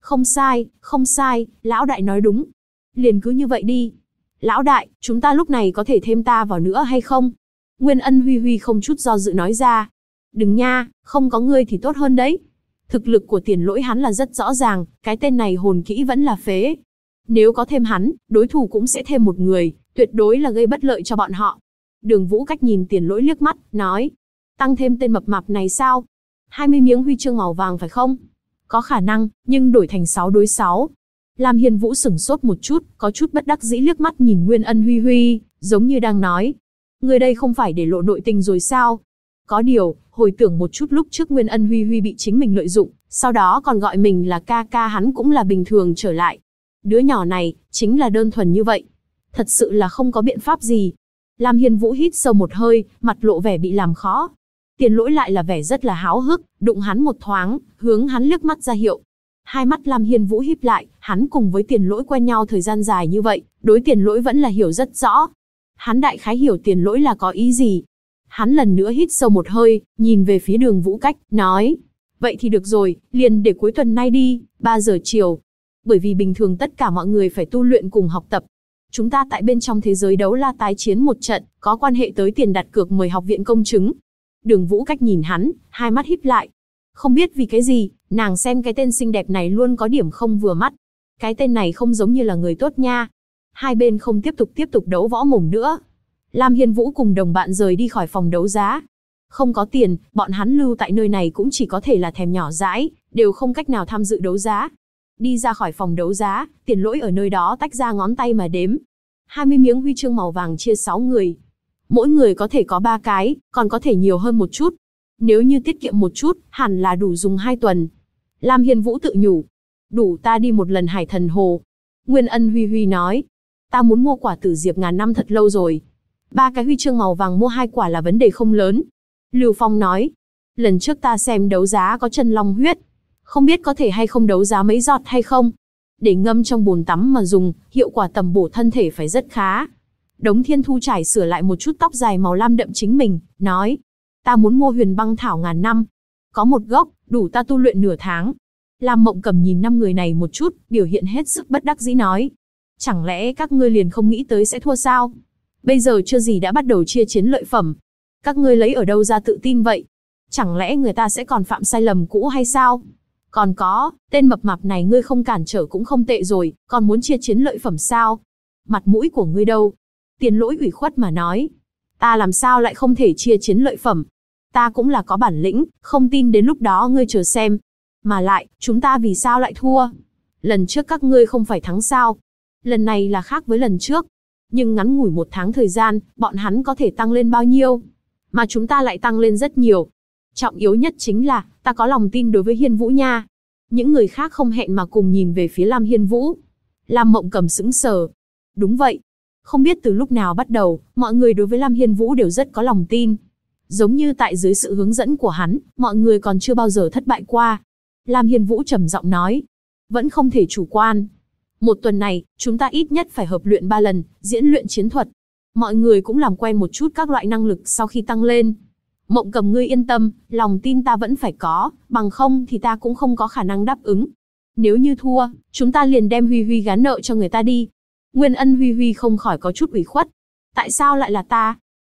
Không sai, lão đại nói đúng. Liền cứ như vậy đi. Lão đại, chúng ta lúc này có thể thêm ta vào nữa hay không? Nguyên Ân Huy Huy không chút do dự nói ra. Đừng nha, không có ngươi thì tốt hơn đấy. Thực lực của Tiền Lỗi hắn là rất rõ ràng, cái tên này hồn kỹ vẫn là phế. Nếu có thêm hắn, đối thủ cũng sẽ thêm một người, tuyệt đối là gây bất lợi cho bọn họ. Đường Vũ Cách nhìn Tiền Lỗi liếc mắt, nói. Tăng thêm tên mập mạp này sao? 20 miếng huy chương màu vàng phải không? Có khả năng, nhưng đổi thành 6 đối 6. Lam Hiên Vũ sửng sốt một chút, có chút bất đắc dĩ liếc mắt nhìn Nguyên Ân Huy Huy, giống như đang nói. Người đây không phải để lộ nội tình rồi sao? Có điều, hồi tưởng một chút lúc trước Nguyên Ân Huy Huy bị chính mình lợi dụng, sau đó còn gọi mình là ca ca, hắn cũng là bình thường trở lại. Đứa nhỏ này, chính là đơn thuần như vậy. Thật sự là không có biện pháp gì. Lam Hiên Vũ hít sâu một hơi, mặt lộ vẻ bị làm khó. Tiền Lỗi lại là vẻ rất là háo hức, đụng hắn một thoáng, hướng hắn liếc mắt ra hiệu. Hai mắt Lam Hiên Vũ híp lại, hắn cùng với Tiền Lỗi quen nhau thời gian dài như vậy, đối Tiền Lỗi vẫn là hiểu rất rõ. Hắn đại khái hiểu Tiền Lỗi là có ý gì. Hắn lần nữa hít sâu một hơi, nhìn về phía Đường Vũ Cách, nói. Vậy thì được rồi, liền để cuối tuần nay đi, 3 giờ chiều. Bởi vì bình thường tất cả mọi người phải tu luyện cùng học tập. Chúng ta tại bên trong thế giới đấu la tái chiến một trận, có quan hệ tới tiền đặt cược mời học viện công chứng. Đường Vũ Cách nhìn hắn, hai mắt híp lại. Không biết vì cái gì, nàng xem cái tên xinh đẹp này luôn có điểm không vừa mắt. Cái tên này không giống như là người tốt nha. Hai bên không tiếp tục đấu võ mồm nữa. Lam Hiên Vũ cùng đồng bạn rời đi khỏi phòng đấu giá. Không có tiền, bọn hắn lưu tại nơi này cũng chỉ có thể là thèm nhỏ dãi, đều không cách nào tham dự đấu giá. Đi ra khỏi phòng đấu giá, Tiền Lỗi ở nơi đó tách ra ngón tay mà đếm. 20 miếng huy chương màu vàng chia 6 người. Mỗi người có thể có 3 cái, còn có thể nhiều hơn một chút. Nếu như tiết kiệm một chút, hẳn là đủ dùng 2 tuần. Lam Hiên Vũ tự nhủ. Đủ ta đi một lần Hải Thần Hồ. Nguyên Ân Huy Huy nói. Ta muốn mua quả tử diệp ngàn năm thật lâu rồi. 3 cái huy chương màu vàng mua 2 quả là vấn đề không lớn. Lưu Phong nói. Lần trước ta xem đấu giá có chân long huyết. Không biết có thể hay không đấu giá mấy giọt hay không? Để ngâm trong bồn tắm mà dùng, hiệu quả tầm bổ thân thể phải rất khá. Đống Thiên Thu trải sửa lại một chút tóc dài màu lam đậm chính mình, nói. Ta muốn mua huyền băng thảo ngàn năm. Có một gốc, đủ ta tu luyện nửa tháng. Lam Mộng Cầm nhìn 5 người này một chút, biểu hiện hết sức bất đắc dĩ nói. Chẳng lẽ các ngươi liền không nghĩ tới sẽ thua sao? Bây giờ chưa gì đã bắt đầu chia chiến lợi phẩm. Các ngươi lấy ở đâu ra tự tin vậy? Chẳng lẽ người ta sẽ còn phạm sai lầm cũ hay sao? Còn có, tên mập mạp này ngươi không cản trở cũng không tệ rồi, còn muốn chia chiến lợi phẩm sao? Mặt mũi của ngươi đâu? Tiền Lỗi ủy khuất mà nói. Ta làm sao lại không thể chia chiến lợi phẩm? Ta cũng là có bản lĩnh, không tin đến lúc đó ngươi chờ xem. Mà lại, chúng ta vì sao lại thua? Lần trước các ngươi không phải thắng sao? Lần này là khác với lần trước. Nhưng ngắn ngủi 1 tháng thời gian, bọn hắn có thể tăng lên bao nhiêu? Mà chúng ta lại tăng lên rất nhiều. Trọng yếu nhất chính là, ta có lòng tin đối với Hiên Vũ nha. Những người khác không hẹn mà cùng nhìn về phía Lam Hiên Vũ. Lam Mộng Cầm sững sờ. Đúng vậy. Không biết từ lúc nào bắt đầu, mọi người đối với Lam Hiên Vũ đều rất có lòng tin. Giống như tại dưới sự hướng dẫn của hắn, mọi người còn chưa bao giờ thất bại qua. Lam Hiên Vũ trầm giọng nói. Vẫn không thể chủ quan. Một tuần này, chúng ta ít nhất phải hợp luyện 3 lần, diễn luyện chiến thuật. Mọi người cũng làm quen một chút các loại năng lực sau khi tăng lên. Mộng Cầm ngươi yên tâm, lòng tin ta vẫn phải có, bằng không thì ta cũng không có khả năng đáp ứng. Nếu như thua, chúng ta liền đem Huy Huy gán nợ cho người ta đi. Nguyên Ân Huy Huy không khỏi có chút ủy khuất. Tại sao lại là ta?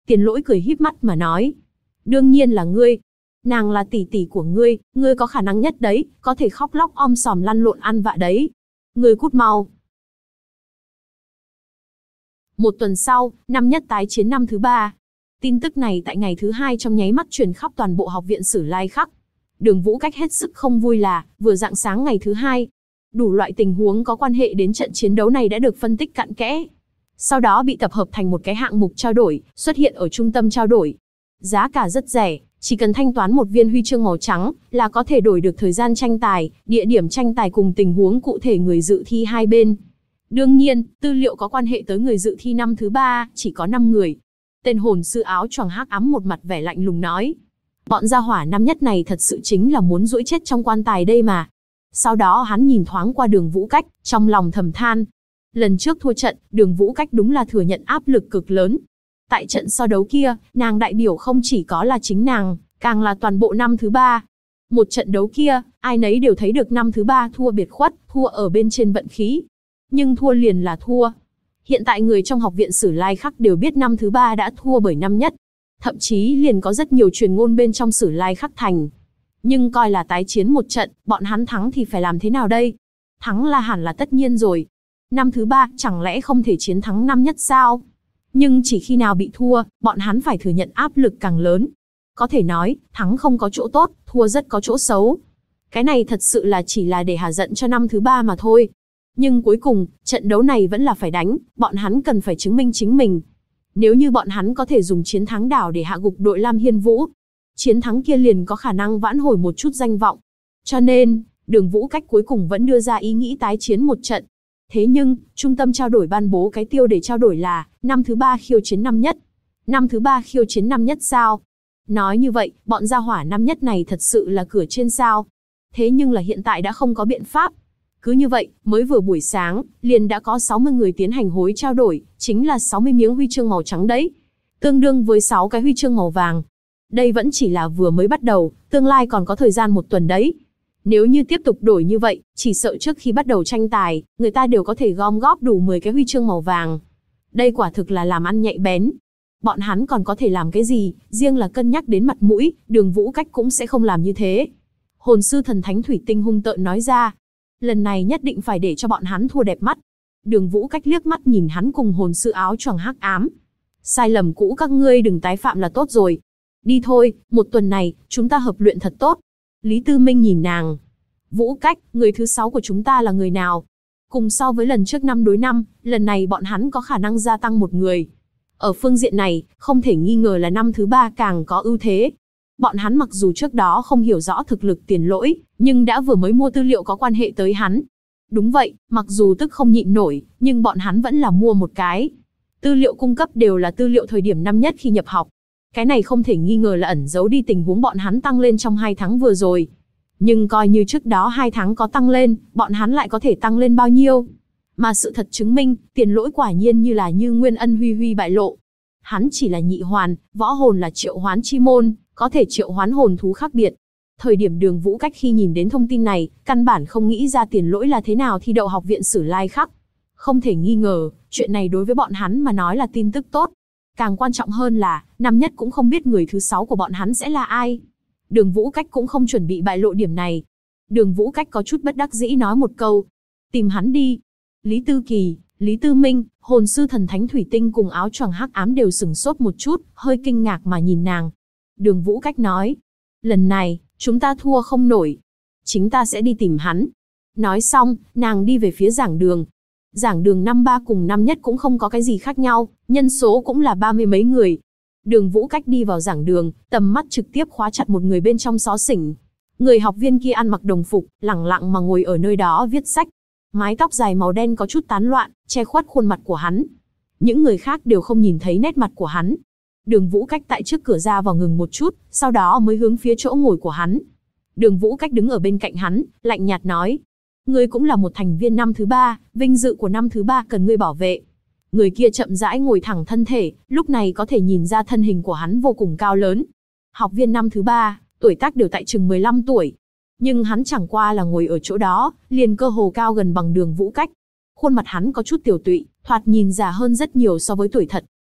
Tiền Lỗi cười híp mắt mà nói. Đương nhiên là ngươi. Nàng là tỷ tỷ của ngươi, ngươi có khả năng nhất đấy, có thể khóc lóc om sòm lăn lộn ăn vạ đấy. Ngươi cút mau. Một tuần sau, năm nhất tái chiến năm thứ 3. Tin tức này tại ngày thứ 2 trong nháy mắt truyền khắp toàn bộ học viện Sử Lai Khắc. Đường Vũ Cách hết sức không vui là, vừa rạng sáng ngày thứ 2, đủ loại tình huống có quan hệ đến trận chiến đấu này đã được phân tích cặn kẽ. Sau đó bị tập hợp thành một cái hạng mục trao đổi, xuất hiện ở trung tâm trao đổi. Giá cả rất rẻ, chỉ cần thanh toán một viên huy chương màu trắng là có thể đổi được thời gian tranh tài, địa điểm tranh tài cùng tình huống cụ thể người dự thi hai bên. Đương nhiên, tư liệu có quan hệ tới người dự thi năm thứ 3 chỉ có 5 người. Tên hồn sư áo choàng hắc ám một mặt vẻ lạnh lùng nói. Bọn gia hỏa năm nhất này thật sự chính là muốn giũi chết trong quan tài đây mà. Sau đó hắn nhìn thoáng qua Đường Vũ Cách, trong lòng thầm than. Lần trước thua trận, Đường Vũ Cách đúng là thừa nhận áp lực cực lớn. Tại trận so đấu kia, nàng đại biểu không chỉ có là chính nàng, càng là toàn bộ năm thứ 3. Một trận đấu kia, ai nấy đều thấy được năm thứ 3 thua biệt khuất, thua ở bên trên vận khí. Nhưng thua liền là thua. Hiện tại người trong học viện Sử Lai Khắc đều biết năm thứ 3 đã thua bởi năm nhất. Thậm chí liền có rất nhiều truyền ngôn bên trong Sử Lai Khắc thành. Nhưng coi là tái chiến một trận, bọn hắn thắng thì phải làm thế nào đây? Thắng là hẳn là tất nhiên rồi. Năm thứ 3 chẳng lẽ không thể chiến thắng năm nhất sao? Nhưng chỉ khi nào bị thua, bọn hắn phải thừa nhận áp lực càng lớn. Có thể nói, thắng không có chỗ tốt, thua rất có chỗ xấu. Cái này thật sự là chỉ là để hạ giận cho năm thứ 3 mà thôi. Nhưng cuối cùng, trận đấu này vẫn là phải đánh, bọn hắn cần phải chứng minh chính mình. Nếu như bọn hắn có thể dùng chiến thắng đảo để hạ gục đội Lam Hiên Vũ, chiến thắng kia liền có khả năng vãn hồi một chút danh vọng. Cho nên, Đường Vũ Cách cuối cùng vẫn đưa ra ý nghĩ tái chiến một trận. Thế nhưng, trung tâm trao đổi ban bố cái tiêu để trao đổi là, năm thứ 3 khiêu chiến năm nhất. Năm thứ 3 khiêu chiến năm nhất sao? Nói như vậy, bọn gia hỏa năm nhất này thật sự là cửa trên sao? Thế nhưng là hiện tại đã không có biện pháp. Cứ như vậy, mới vừa buổi sáng, liền đã có 60 người tiến hành hối trao đổi, chính là 60 miếng huy chương màu trắng đấy. Tương đương với 6 cái huy chương màu vàng. Đây vẫn chỉ là vừa mới bắt đầu, tương lai còn có thời gian một tuần đấy. Nếu như tiếp tục đổi như vậy, chỉ sợ trước khi bắt đầu tranh tài, người ta đều có thể gom góp đủ 10 cái huy chương màu vàng. Đây quả thực là làm ăn nhạy bén. Bọn hắn còn có thể làm cái gì, riêng là cân nhắc đến mặt mũi, Đường Vũ Cách cũng sẽ không làm như thế. Hồn sư thần thánh thủy tinh hung tợn nói ra. Lần này nhất định phải để cho bọn hắn thua đẹp mắt. Đường Vũ Cách liếc mắt nhìn hắn cùng hồn sư áo choàng hắc ám. Sai lầm cũ các ngươi đừng tái phạm là tốt rồi. Đi thôi, một tuần này, chúng ta hợp luyện thật tốt. Lý Tư Minh nhìn nàng. Vũ Cách, người thứ 6 của chúng ta là người nào? Cùng so với lần trước 5 đối 5, lần này bọn hắn có khả năng gia tăng một người. Ở phương diện này, không thể nghi ngờ là năm thứ 3 càng có ưu thế. Bọn hắn mặc dù trước đó không hiểu rõ thực lực Tiền Lỗi, nhưng đã vừa mới mua tư liệu có quan hệ tới hắn. Đúng vậy, mặc dù tức không nhịn nổi, nhưng bọn hắn vẫn là mua một cái. Tư liệu cung cấp đều là tư liệu thời điểm năm nhất khi nhập học. Cái này không thể nghi ngờ là ẩn giấu đi tình huống bọn hắn tăng lên trong 2 tháng vừa rồi. Nhưng coi như trước đó 2 tháng có tăng lên, bọn hắn lại có thể tăng lên bao nhiêu? Mà sự thật chứng minh, Tiền Lỗi quả nhiên như là Như Nguyên Ân huy huy bại lộ. Hắn chỉ là nhị hoàn, võ hồn là triệu hoán chi môn, có thể triệu hoán hồn thú khác biệt. Thời điểm Đường Vũ Cách khi nhìn đến thông tin này, căn bản không nghĩ ra Tiền Lỗi là thế nào thi đậu học viện Sử Lai Khắc. Không thể nghi ngờ, chuyện này đối với bọn hắn mà nói là tin tức tốt. Càng quan trọng hơn là, năm nhất cũng không biết người thứ 6 của bọn hắn sẽ là ai. Đường Vũ Cách cũng không chuẩn bị bại lộ điểm này. Đường Vũ Cách có chút bất đắc dĩ nói một câu. Tìm hắn đi. Lý Tư Kỳ, Lý Tư Minh, hồn sư thần thánh thủy tinh cùng áo choàng hắc ám đều sửng sốt một chút, hơi kinh ngạc mà nhìn nàng. Đường Vũ Cách nói. Lần này, chúng ta thua không nổi. Chính ta sẽ đi tìm hắn. Nói xong, nàng đi về phía giảng đường. Giảng đường năm 3 cùng năm nhất cũng không có cái gì khác nhau, nhân số cũng là 30 mấy người. Đường Vũ Cách đi vào giảng đường, tầm mắt trực tiếp khóa chặt một người bên trong xó xỉnh. Người học viên kia ăn mặc đồng phục, lẳng lặng mà ngồi ở nơi đó viết sách. Mái tóc dài màu đen có chút tán loạn, che khuất khuôn mặt của hắn. Những người khác đều không nhìn thấy nét mặt của hắn. Đường Vũ Cách tại trước cửa ra vào ngừng một chút, sau đó mới hướng phía chỗ ngồi của hắn. Đường Vũ Cách đứng ở bên cạnh hắn, lạnh nhạt nói. Ngươi cũng là một thành viên năm thứ 3, vinh dự của năm thứ 3 cần ngươi bảo vệ. Người kia chậm rãi ngồi thẳng thân thể, lúc này có thể nhìn ra thân hình của hắn vô cùng cao lớn. Học viên năm thứ 3, tuổi tác đều tại chừng 15 tuổi. Nhưng hắn chẳng qua là ngồi ở chỗ đó, liền cơ hồ cao gần bằng Đường Vũ Cách. Khuôn mặt hắn có chút tiểu tụy, thoạt nhìn già hơn rất nhiều so với tuổi thật.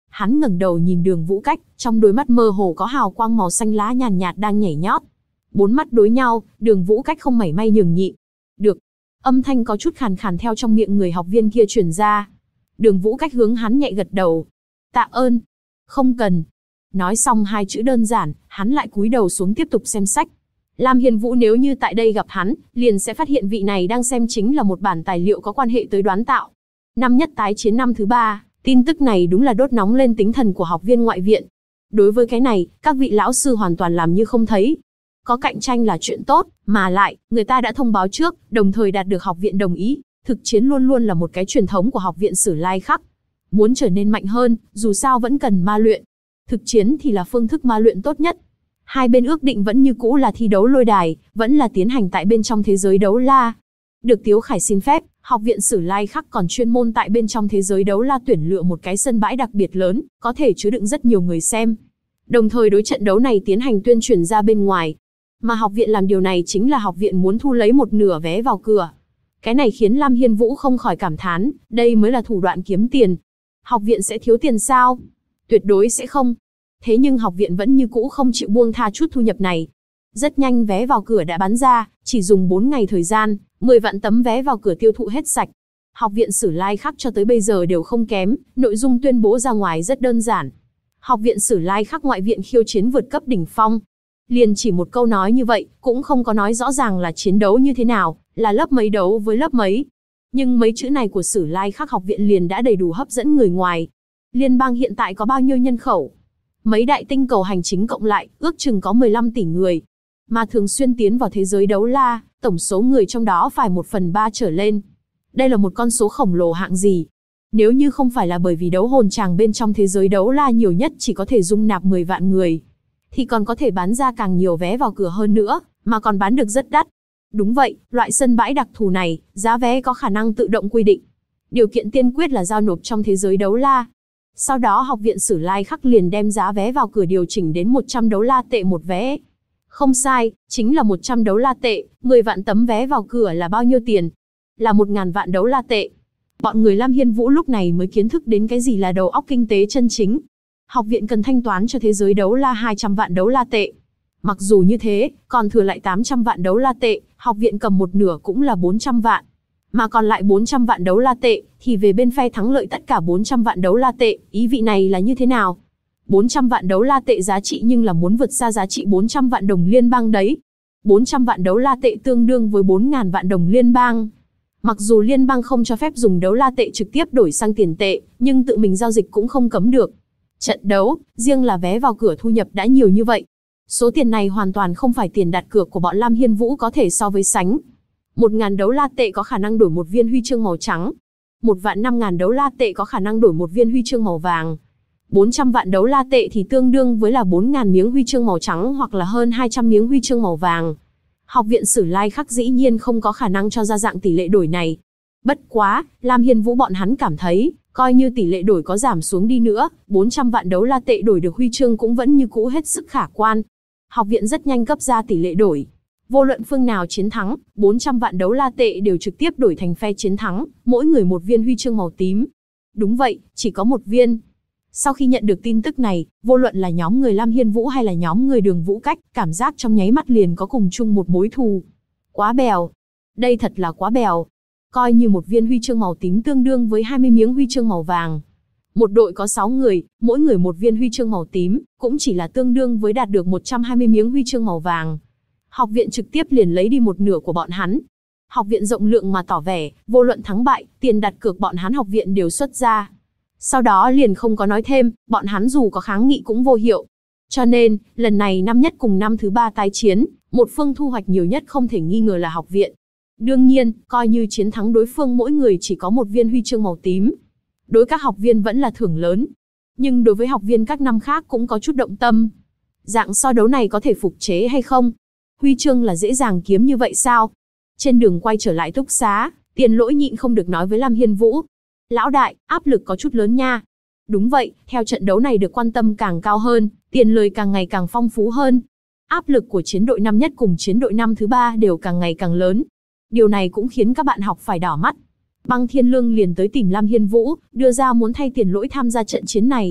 Hắn ngẩng đầu nhìn Đường Vũ Cách, trong đôi mắt mơ hồ có hào quang màu xanh lá nhàn nhạt đang nhảy nhót. Bốn mắt đối nhau, Đường Vũ Cách không mảy may nhường nhịn. Được. Âm thanh có chút khàn khàn theo trong miệng người học viên kia truyền ra. Đường Vũ Cách hướng hắn nhẹ gật đầu. Tạ ơn. Không cần. Nói xong hai chữ đơn giản, hắn lại cúi đầu xuống tiếp tục xem sách. Lam Hiên Vũ nếu như tại đây gặp hắn, liền sẽ phát hiện vị này đang xem chính là một bản tài liệu có quan hệ tới đoán tạo. Năm nhất tái chiến năm thứ 3, tin tức này đúng là đốt nóng lên tinh thần của học viên ngoại viện. Đối với cái này, các vị lão sư hoàn toàn làm như không thấy. Có cạnh tranh là chuyện tốt, mà lại, người ta đã thông báo trước, đồng thời đạt được học viện đồng ý. Thực chiến luôn luôn là một cái truyền thống của học viện Sử Lai Khắc. Muốn trở nên mạnh hơn, dù sao vẫn cần ma luyện. Thực chiến thì là phương thức ma luyện tốt nhất. Hai bên ước định vẫn như cũ là thi đấu lôi đài, vẫn là tiến hành tại bên trong thế giới đấu la. Được Tiếu Khải xin phép, học viện Sử Lai Khắc còn chuyên môn tại bên trong thế giới đấu la tuyển lựa một cái sân bãi đặc biệt lớn, có thể chứa đựng rất nhiều người xem. Đồng thời đối trận đấu này tiến hành tuyên truyền ra bên ngoài. Mà học viện làm điều này chính là học viện muốn thu lấy một nửa vé vào cửa. Cái này khiến Lam Hiên Vũ không khỏi cảm thán, đây mới là thủ đoạn kiếm tiền. Học viện sẽ thiếu tiền sao? Tuyệt đối sẽ không. Thế nhưng học viện vẫn như cũ không chịu buông tha chút thu nhập này. Rất nhanh vé vào cửa đã bán ra, chỉ dùng 4 ngày thời gian, 10 vạn tấm vé vào cửa tiêu thụ hết sạch. Học viện Sử Lai Khắc cho tới bây giờ đều không kém, nội dung tuyên bố ra ngoài rất đơn giản. Học viện Sử Lai Khắc ngoại viện khiêu chiến vượt cấp đỉnh phong. Liền chỉ một câu nói như vậy, cũng không có nói rõ ràng là chiến đấu như thế nào, là lớp mấy đấu với lớp mấy. Nhưng mấy chữ này của Sử Lai Khắc học viện liền đã đầy đủ hấp dẫn người ngoài. Liên bang hiện tại có bao nhiêu nhân khẩu? Mấy đại tinh cầu hành chính cộng lại, ước chừng có 15 tỷ người. Mà thường xuyên tiến vào thế giới đấu la, tổng số người trong đó phải 1/3 trở lên. Đây là một con số khổng lồ hạng gì? Nếu như không phải là bởi vì đấu hồn tràng bên trong thế giới đấu la nhiều nhất chỉ có thể dung nạp 10 vạn người, thì còn có thể bán ra càng nhiều vé vào cửa hơn nữa, mà còn bán được rất đắt. Đúng vậy, loại sân bãi đặc thù này, giá vé có khả năng tự động quy định. Điều kiện tiên quyết là giao nộp trong thế giới đấu la. Sau đó học viện Sử Lai Khắc liền đem giá vé vào cửa điều chỉnh đến 100 đấu la tệ một vé. Không sai, chính là 100 đấu la tệ, 10 vạn tấm vé vào cửa là bao nhiêu tiền? Là 1.000 vạn đấu la tệ. Bọn người Lam Hiên Vũ lúc này mới kiến thức đến cái gì là đầu óc kinh tế chân chính. Học viện cần thanh toán cho thế giới đấu la 200 vạn đấu la tệ. Mặc dù như thế, còn thừa lại 800 vạn đấu la tệ, học viện cầm một nửa cũng là 400 vạn. Mà còn lại 400 vạn đấu la tệ, thì về bên phe thắng lợi tất cả 400 vạn đấu la tệ, ý vị này là như thế nào? 400 vạn đấu la tệ giá trị nhưng là muốn vượt xa giá trị 400 vạn đồng liên bang đấy. 400 vạn đấu la tệ tương đương với 4.000 vạn đồng liên bang. Mặc dù liên bang không cho phép dùng đấu la tệ trực tiếp đổi sang tiền tệ, nhưng tự mình giao dịch cũng không cấm được. Trận đấu, riêng là vé vào cửa thu nhập đã nhiều như vậy. Số tiền này hoàn toàn không phải tiền đặt cược của bọn Lam Hiên Vũ có thể so với sánh. 1.000 đấu la tệ có khả năng đổi một viên huy chương màu trắng. 1.500.000 đấu la tệ có khả năng đổi một viên huy chương màu vàng. 400 vạn đấu la tệ thì tương đương với là 4.000 miếng huy chương màu trắng hoặc là hơn 200 miếng huy chương màu vàng. Học viện Sử Lai Khắc dĩ nhiên không có khả năng cho ra dạng tỷ lệ đổi này. Bất quá, Lam Hiên Vũ bọn hắn cảm thấy, coi như tỷ lệ đổi có giảm xuống đi nữa, 400 vạn đấu la tệ đổi được huy chương cũng vẫn như cũ hết sức khả quan. Học viện rất nhanh cấp ra tỷ lệ đổi. Vô luận phương nào chiến thắng, 400 vạn đấu la tệ đều trực tiếp đổi thành phe chiến thắng, mỗi người một viên huy chương màu tím. Đúng vậy, chỉ có một viên. Sau khi nhận được tin tức này, vô luận là nhóm người Lam Hiên Vũ hay là nhóm người Đường Vũ Cách, cảm giác trong nháy mắt liền có cùng chung một mối thù. Quá bèo. Đây thật là quá bèo. Coi như một viên huy chương màu tím tương đương với 20 miếng huy chương màu vàng. Một đội có 6 người, mỗi người một viên huy chương màu tím, cũng chỉ là tương đương với đạt được 120 miếng huy chương màu vàng. Học viện trực tiếp liền lấy đi một nửa của bọn hắn. Học viện rộng lượng mà tỏ vẻ, vô luận thắng bại, tiền đặt cược bọn hắn học viện đều xuất ra. Sau đó liền không có nói thêm, bọn hắn dù có kháng nghị cũng vô hiệu. Cho nên, lần này năm nhất cùng năm thứ 3 tái chiến, một phương thu hoạch nhiều nhất không thể nghi ngờ là học viện. Đương nhiên, coi như chiến thắng đối phương mỗi người chỉ có một viên huy chương màu tím. Đối các học viên vẫn là thưởng lớn. Nhưng đối với học viên các năm khác cũng có chút động tâm. Dạng so đấu này có thể phục chế hay không? Huy chương là dễ dàng kiếm như vậy sao? Trên đường quay trở lại túc xá, Tiền Lỗi nhịn không được nói với Lam Hiên Vũ. Lão đại, áp lực có chút lớn nha. Đúng vậy, theo trận đấu này được quan tâm càng cao hơn, tiền lời càng ngày càng phong phú hơn. Áp lực của chiến đội năm nhất cùng chiến đội năm thứ 3 đều càng ngày càng lớn. Điều này cũng khiến các bạn học phải đỏ mắt. Băng Thiên Lương liền tới tìm Lam Hiên Vũ, đưa ra muốn thay Tiền Lỗi tham gia trận chiến này.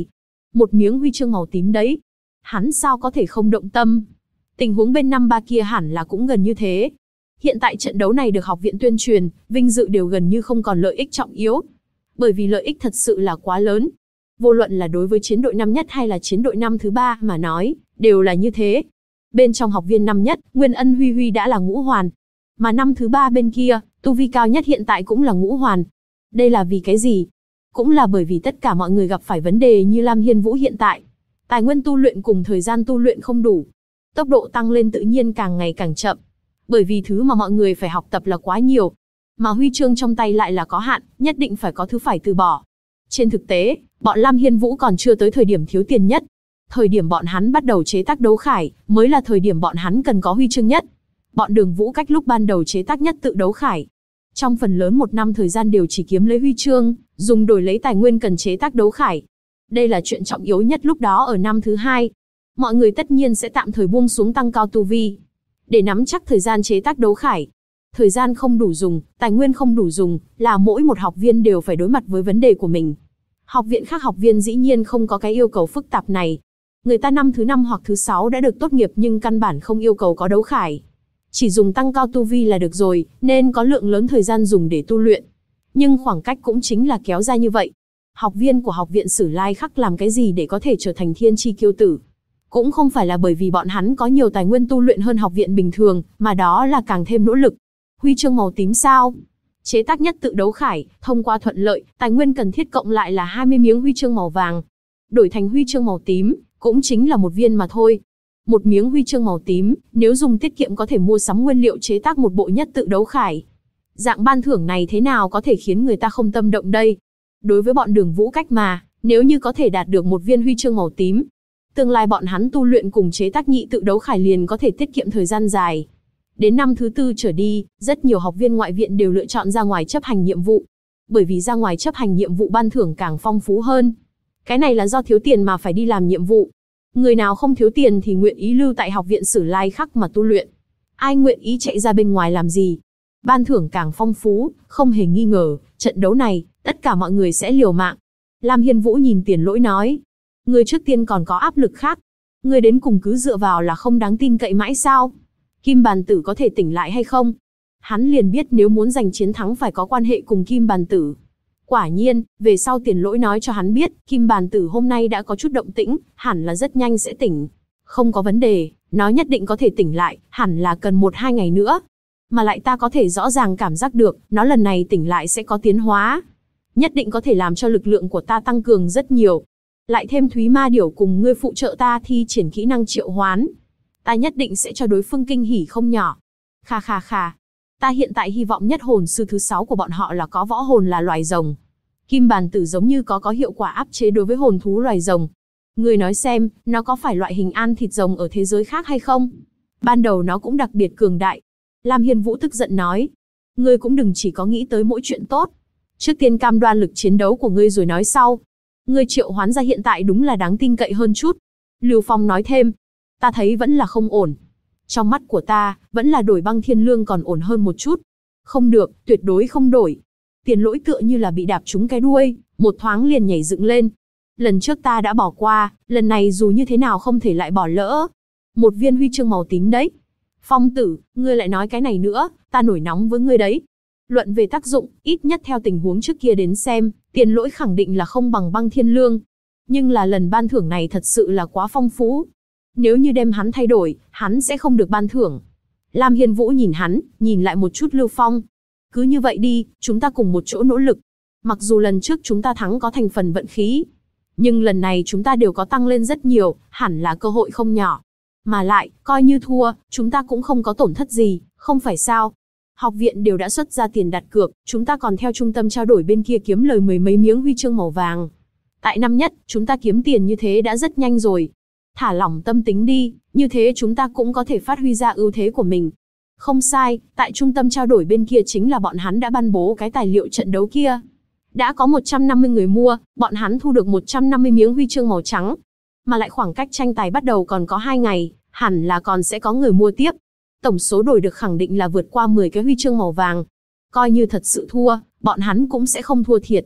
Một miếng huy chương màu tím đấy. Hắn sao có thể không động tâm? Tình huống bên năm ba kia hẳn là cũng gần như thế. Hiện tại trận đấu này được học viện tuyên truyền, vinh dự đều gần như không còn lợi ích trọng yếu. Bởi vì lợi ích thật sự là quá lớn. Vô luận là đối với chiến đội năm nhất hay là chiến đội năm thứ ba mà nói, đều là như thế. Bên trong học viên năm nhất, Nguyên Ân Huy Huy đã là ngũ hoàn. Mà năm thứ ba bên kia, tu vi cao nhất hiện tại cũng là ngũ hoàn. Đây là vì cái gì? Cũng là bởi vì tất cả mọi người gặp phải vấn đề như Lam Hiên Vũ hiện tại. Tài nguyên tu luyện cùng thời gian tu luyện không đủ. Tốc độ tăng lên tự nhiên càng ngày càng chậm. Bởi vì thứ mà mọi người phải học tập là quá nhiều. Mà huy chương trong tay lại là có hạn, nhất định phải có thứ phải từ bỏ. Trên thực tế, bọn Lam Hiên Vũ còn chưa tới thời điểm thiếu tiền nhất. Thời điểm bọn hắn bắt đầu chế tác đấu khải, mới là thời điểm bọn hắn cần có huy chương nhất. Bọn Đường Vũ cách lúc ban đầu chế tác nhất tự đấu khải. Trong phần lớn một năm thời gian đều chỉ kiếm lấy huy chương, dùng đổi lấy tài nguyên cần chế tác đấu khải. Đây là chuyện trọng yếu nhất lúc đó ở năm thứ hai. Mọi người tất nhiên sẽ tạm thời buông xuống tăng cao tu vi. Để nắm chắc thời gian chế tác đấu khải. Thời gian không đủ dùng, tài nguyên không đủ dùng, là mỗi một học viên đều phải đối mặt với vấn đề của mình. Học viện khác học viên dĩ nhiên không có cái yêu cầu phức tạp này. Người ta năm thứ 5 hoặc thứ 6 đã được tốt nghiệp nhưng căn bản không yêu cầu có đấu khải. Chỉ dùng tăng cao tu vi là được rồi, nên có lượng lớn thời gian dùng để tu luyện. Nhưng khoảng cách cũng chính là kéo ra như vậy. Học viên của học viện Sử Lai Khắc làm cái gì để có thể trở thành thiên chi kiêu tử? Cũng không phải là bởi vì bọn hắn có nhiều tài nguyên tu luyện hơn học viện bình thường, mà đó là càng thêm nỗ lực. Huy chương màu tím sao? Chế tác nhất tự đấu khải, thông qua thuận lợi, tài nguyên cần thiết cộng lại là 20 miếng huy chương màu vàng. Đổi thành huy chương màu tím, cũng chính là một viên mà thôi. Một miếng huy chương màu tím, nếu dùng tiết kiệm có thể mua sắm nguyên liệu chế tác một bộ nhất tự đấu khải. Dạng ban thưởng này thế nào có thể khiến người ta không tâm động đây? Đối với bọn Đường Vũ cách mà, nếu như có thể đạt được một viên huy chương màu tím, tương lai bọn hắn tu luyện cùng chế tác nhị tự đấu khải liền có thể tiết kiệm thời gian dài. Đến năm thứ 4 trở đi, rất nhiều học viên ngoại viện đều lựa chọn ra ngoài chấp hành nhiệm vụ. Bởi vì ra ngoài chấp hành nhiệm vụ ban thưởng càng phong phú hơn. Cái này là do thiếu tiền mà phải đi làm nhiệm vụ. Người nào không thiếu tiền thì nguyện ý lưu tại học viện Sử Lai Khắc mà tu luyện. Ai nguyện ý chạy ra bên ngoài làm gì? Ban thưởng càng phong phú, không hề nghi ngờ, trận đấu này, tất cả mọi người sẽ liều mạng. Lam Hiên Vũ nhìn Tiền Lỗi nói. Người trước tiên còn có áp lực khác. Người đến cùng cứ dựa vào là không đáng tin cậy mãi sao? Kim Bàn Tử có thể tỉnh lại hay không? Hắn liền biết nếu muốn giành chiến thắng phải có quan hệ cùng Kim Bàn Tử. Quả nhiên, về sau Tiền Lỗi nói cho hắn biết, Kim Bàn Tử hôm nay đã có chút động tĩnh, hẳn là rất nhanh sẽ tỉnh. Không có vấn đề, nó nhất định có thể tỉnh lại, hẳn là cần 1-2 ngày nữa. Mà lại ta có thể rõ ràng cảm giác được, nó lần này tỉnh lại sẽ có tiến hóa. Nhất định có thể làm cho lực lượng của ta tăng cường rất nhiều. Lại thêm Thúy Ma Điểu cùng ngươi phụ trợ ta thi triển kỹ năng triệu hoán. Ta nhất định sẽ cho đối phương kinh hỉ không nhỏ. Khà khà khà. Ta hiện tại hy vọng nhất hồn sư thứ 6 của bọn họ là có võ hồn là loài rồng. Kim Bàn Tử giống như có hiệu quả áp chế đối với hồn thú loài rồng. Ngươi nói xem, nó có phải loại hình ăn thịt rồng ở thế giới khác hay không? Ban đầu nó cũng đặc biệt cường đại. Lam Hiên Vũ tức giận nói. Ngươi cũng đừng chỉ có nghĩ tới mỗi chuyện tốt. Trước tiên cam đoan lực chiến đấu của ngươi rồi nói sau. Ngươi triệu hoán ra hiện tại đúng là đáng tin cậy hơn chút. Lưu Phong nói thêm. Ta thấy vẫn là không ổn. Trong mắt của ta, vẫn là đổi Băng Thiên Lương còn ổn hơn một chút. Không được, tuyệt đối không đổi. Tiền Lỗi tựa như là bị đạp trúng cái đuôi, một thoáng liền nhảy dựng lên. Lần trước ta đã bỏ qua, lần này dù như thế nào không thể lại bỏ lỡ. Một viên huy chương màu tím đấy. Phong Tử, ngươi lại nói cái này nữa, ta nổi nóng với ngươi đấy. Luận về tác dụng, ít nhất theo tình huống trước kia đến xem, Tiền Lỗi khẳng định là không bằng Băng Thiên Lương. Nhưng là lần ban thưởng này thật sự là quá phong phú. Nếu như đem hắn thay đổi, hắn sẽ không được ban thưởng. Lam Hiên Vũ nhìn hắn, nhìn lại một chút Lưu Phong. Cứ như vậy đi, chúng ta cùng một chỗ nỗ lực. Mặc dù lần trước chúng ta thắng có thành phần vận khí, nhưng lần này chúng ta đều có tăng lên rất nhiều, hẳn là cơ hội không nhỏ. Mà lại, coi như thua, chúng ta cũng không có tổn thất gì, không phải sao? Học viện đều đã xuất ra tiền đặt cược, chúng ta còn theo trung tâm trao đổi bên kia kiếm lời 10 mấy miếng huy chương màu vàng. Tại năm nhất, chúng ta kiếm tiền như thế đã rất nhanh rồi. Thả lỏng tâm tính đi, như thế chúng ta cũng có thể phát huy ra ưu thế của mình. Không sai, tại trung tâm trao đổi bên kia chính là bọn hắn đã ban bố cái tài liệu trận đấu kia. Đã có 150 người mua, bọn hắn thu được 150 miếng huy chương màu trắng. Mà lại khoảng cách tranh tài bắt đầu còn có 2 ngày, hẳn là còn sẽ có người mua tiếp. Tổng số đổi được khẳng định là vượt qua 10 cái huy chương màu vàng. Coi như thật sự thua, bọn hắn cũng sẽ không thua thiệt.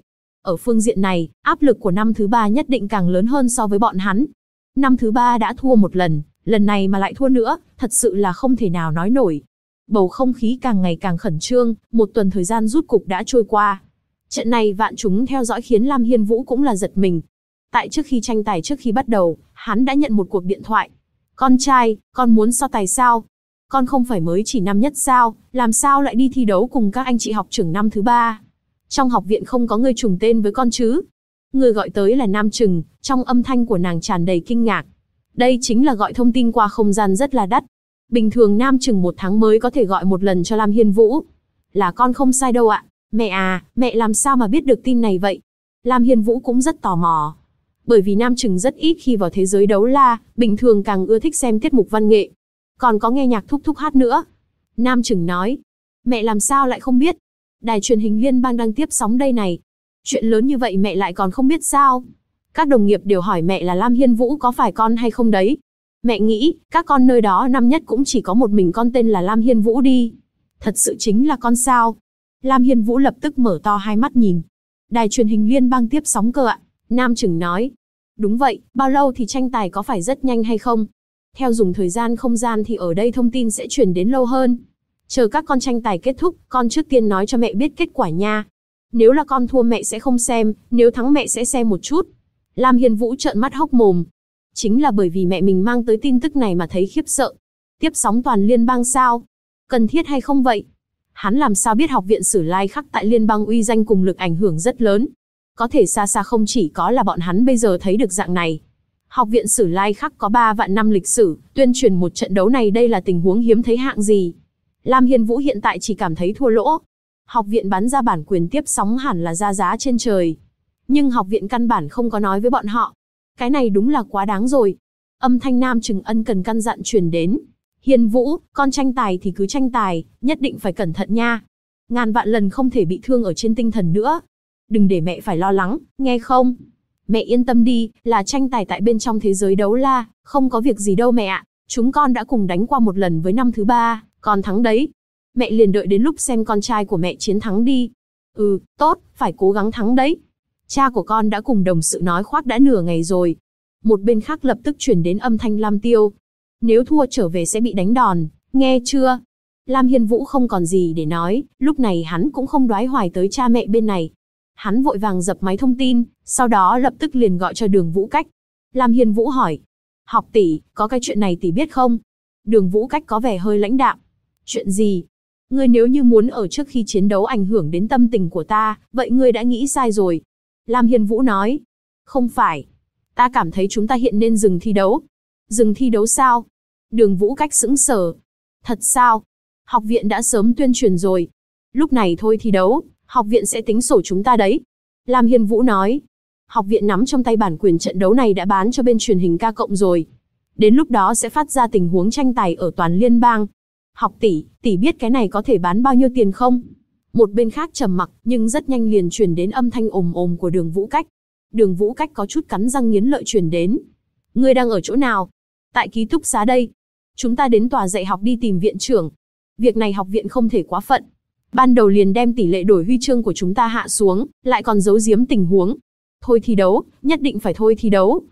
Ở phương diện này, áp lực của năm thứ ba nhất định càng lớn hơn so với bọn hắn. Năm thứ ba đã thua một lần này mà lại thua nữa, thật sự là không thể nào nói nổi. Bầu không khí càng ngày càng khẩn trương, một tuần thời gian rút cục đã trôi qua. Trận này vạn chúng theo dõi khiến Lam Hiên Vũ cũng là giật mình. Tại trước khi tranh tài trước khi bắt đầu, hắn đã nhận một cuộc điện thoại. Con trai, con muốn so tài sao? Con không phải mới chỉ năm nhất sao, làm sao lại đi thi đấu cùng các anh chị học trưởng năm thứ ba? Trong học viện không có người trùng tên với con chứ? Người gọi tới là Nam Trừng, trong âm thanh của nàng tràn đầy kinh ngạc. Đây chính là gọi thông tin qua không gian rất là đắt. Bình thường Nam Trừng 1 tháng mới có thể gọi một lần cho Lam Hiên Vũ. Là con không sai đâu ạ. Mẹ à, mẹ làm sao mà biết được tin này vậy? Lam Hiên Vũ cũng rất tò mò. Bởi vì Nam Trừng rất ít khi vào thế giới đấu la, bình thường càng ưa thích xem tiết mục văn nghệ. Còn có nghe nhạc thúc thúc hát nữa. Nam Trừng nói, mẹ làm sao lại không biết? Đài truyền hình liên bang đang tiếp sóng đây này. Chuyện lớn như vậy mẹ lại còn không biết sao? Các đồng nghiệp đều hỏi mẹ là Lam Hiên Vũ có phải con hay không đấy. Mẹ nghĩ, các con nơi đó năm nhất cũng chỉ có một mình con tên là Lam Hiên Vũ đi. Thật sự chính là con sao? Lam Hiên Vũ lập tức mở to hai mắt nhìn. Đài truyền hình liên bang tiếp sóng cơ ạ. Nam Trừng nói. Đúng vậy, bao lâu thì tranh tài có phải rất nhanh hay không? Theo dùng thời gian không gian thì ở đây thông tin sẽ truyền đến lâu hơn. Chờ các con tranh tài kết thúc, con trước tiên nói cho mẹ biết kết quả nha. Nếu là con thua mẹ sẽ không xem, nếu thắng mẹ sẽ xem một chút. Lam Hiên Vũ trợn mắt hốc mồm. Chính là bởi vì mẹ mình mang tới tin tức này mà thấy khiếp sợ. Tiếp sóng toàn liên bang sao? Cần thiết hay không vậy? Hắn làm sao biết học viện Sử Lai Khắc tại liên bang uy danh cùng lực ảnh hưởng rất lớn. Có thể xa xa không chỉ có là bọn hắn bây giờ thấy được dạng này. Học viện Sử Lai Khắc có 3 vạn năm lịch sử, tuyên truyền một trận đấu này đây là tình huống hiếm thấy hạng gì. Lam Hiên Vũ hiện tại chỉ cảm thấy thua lỗ. Học viện bán ra bản quyền tiếp sóng hẳn là ra giá trên trời. Nhưng học viện căn bản không có nói với bọn họ. Cái này đúng là quá đáng rồi. Âm thanh Nam Trừng ân cần căn dặn truyền đến. Hiên Vũ, con tranh tài thì cứ tranh tài, nhất định phải cẩn thận nha. Ngàn vạn lần không thể bị thương ở trên tinh thần nữa. Đừng để mẹ phải lo lắng, nghe không? Mẹ yên tâm đi, là tranh tài tại bên trong thế giới đấu la, không có việc gì đâu mẹ ạ. Chúng con đã cùng đánh qua một lần với năm thứ ba, con thắng đấy. Mẹ liền đợi đến lúc xem con trai của mẹ chiến thắng đi. Ừ, tốt, phải cố gắng thắng đấy. Cha của con đã cùng đồng sự nói khoác đã nửa ngày rồi. Một bên khác lập tức chuyển đến âm thanh Lam Tiêu. Nếu thua trở về sẽ bị đánh đòn, nghe chưa? Lam Hiên Vũ không còn gì để nói, lúc này hắn cũng không đoái hoài tới cha mẹ bên này. Hắn vội vàng dập máy thông tin, sau đó lập tức liền gọi cho Đường Vũ Cách. Lam Hiên Vũ hỏi, học tỷ, có cái chuyện này tỷ biết không? Đường Vũ Cách có vẻ hơi lãnh đạm. Chuyện gì? Ngươi nếu như muốn ở trước khi chiến đấu ảnh hưởng đến tâm tình của ta, vậy ngươi đã nghĩ sai rồi. Lam Hiên Vũ nói, không phải. Ta cảm thấy chúng ta hiện nên dừng thi đấu. Dừng thi đấu sao? Đường Vũ Cách sững sờ. Thật sao? Học viện đã sớm tuyên truyền rồi. Lúc này thôi thi đấu, học viện sẽ tính sổ chúng ta đấy. Lam Hiên Vũ nói. Học viện nắm trong tay bản quyền trận đấu này đã bán cho bên truyền hình K cộng rồi. Đến lúc đó sẽ phát ra tình huống tranh tài ở toàn liên bang. Học tỷ, tỷ biết cái này có thể bán bao nhiêu tiền không? Một bên khác trầm mặc, nhưng rất nhanh liền truyền đến âm thanh ồm ồm của Đường Vũ Cách. Đường Vũ Cách có chút cắn răng nghiến lợi truyền đến. Ngươi đang ở chỗ nào? Tại ký túc xá đây. Chúng ta đến tòa dạy học đi tìm viện trưởng. Việc này học viện không thể quá phận. Ban đầu liền đem tỷ lệ đổi huy chương của chúng ta hạ xuống, lại còn giấu giếm tình huống. Thôi thi đấu, nhất định phải thôi thi đấu.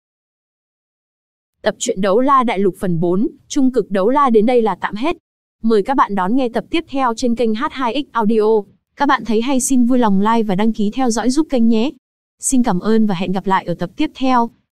Tập truyện Đấu La Đại Lục phần 4, Trung cực Đấu La đến đây là tạm hết. Mời các bạn đón nghe tập tiếp theo trên kênh H2X Audio. Các bạn thấy hay xin vui lòng like và đăng ký theo dõi giúp kênh nhé. Xin cảm ơn và hẹn gặp lại ở tập tiếp theo.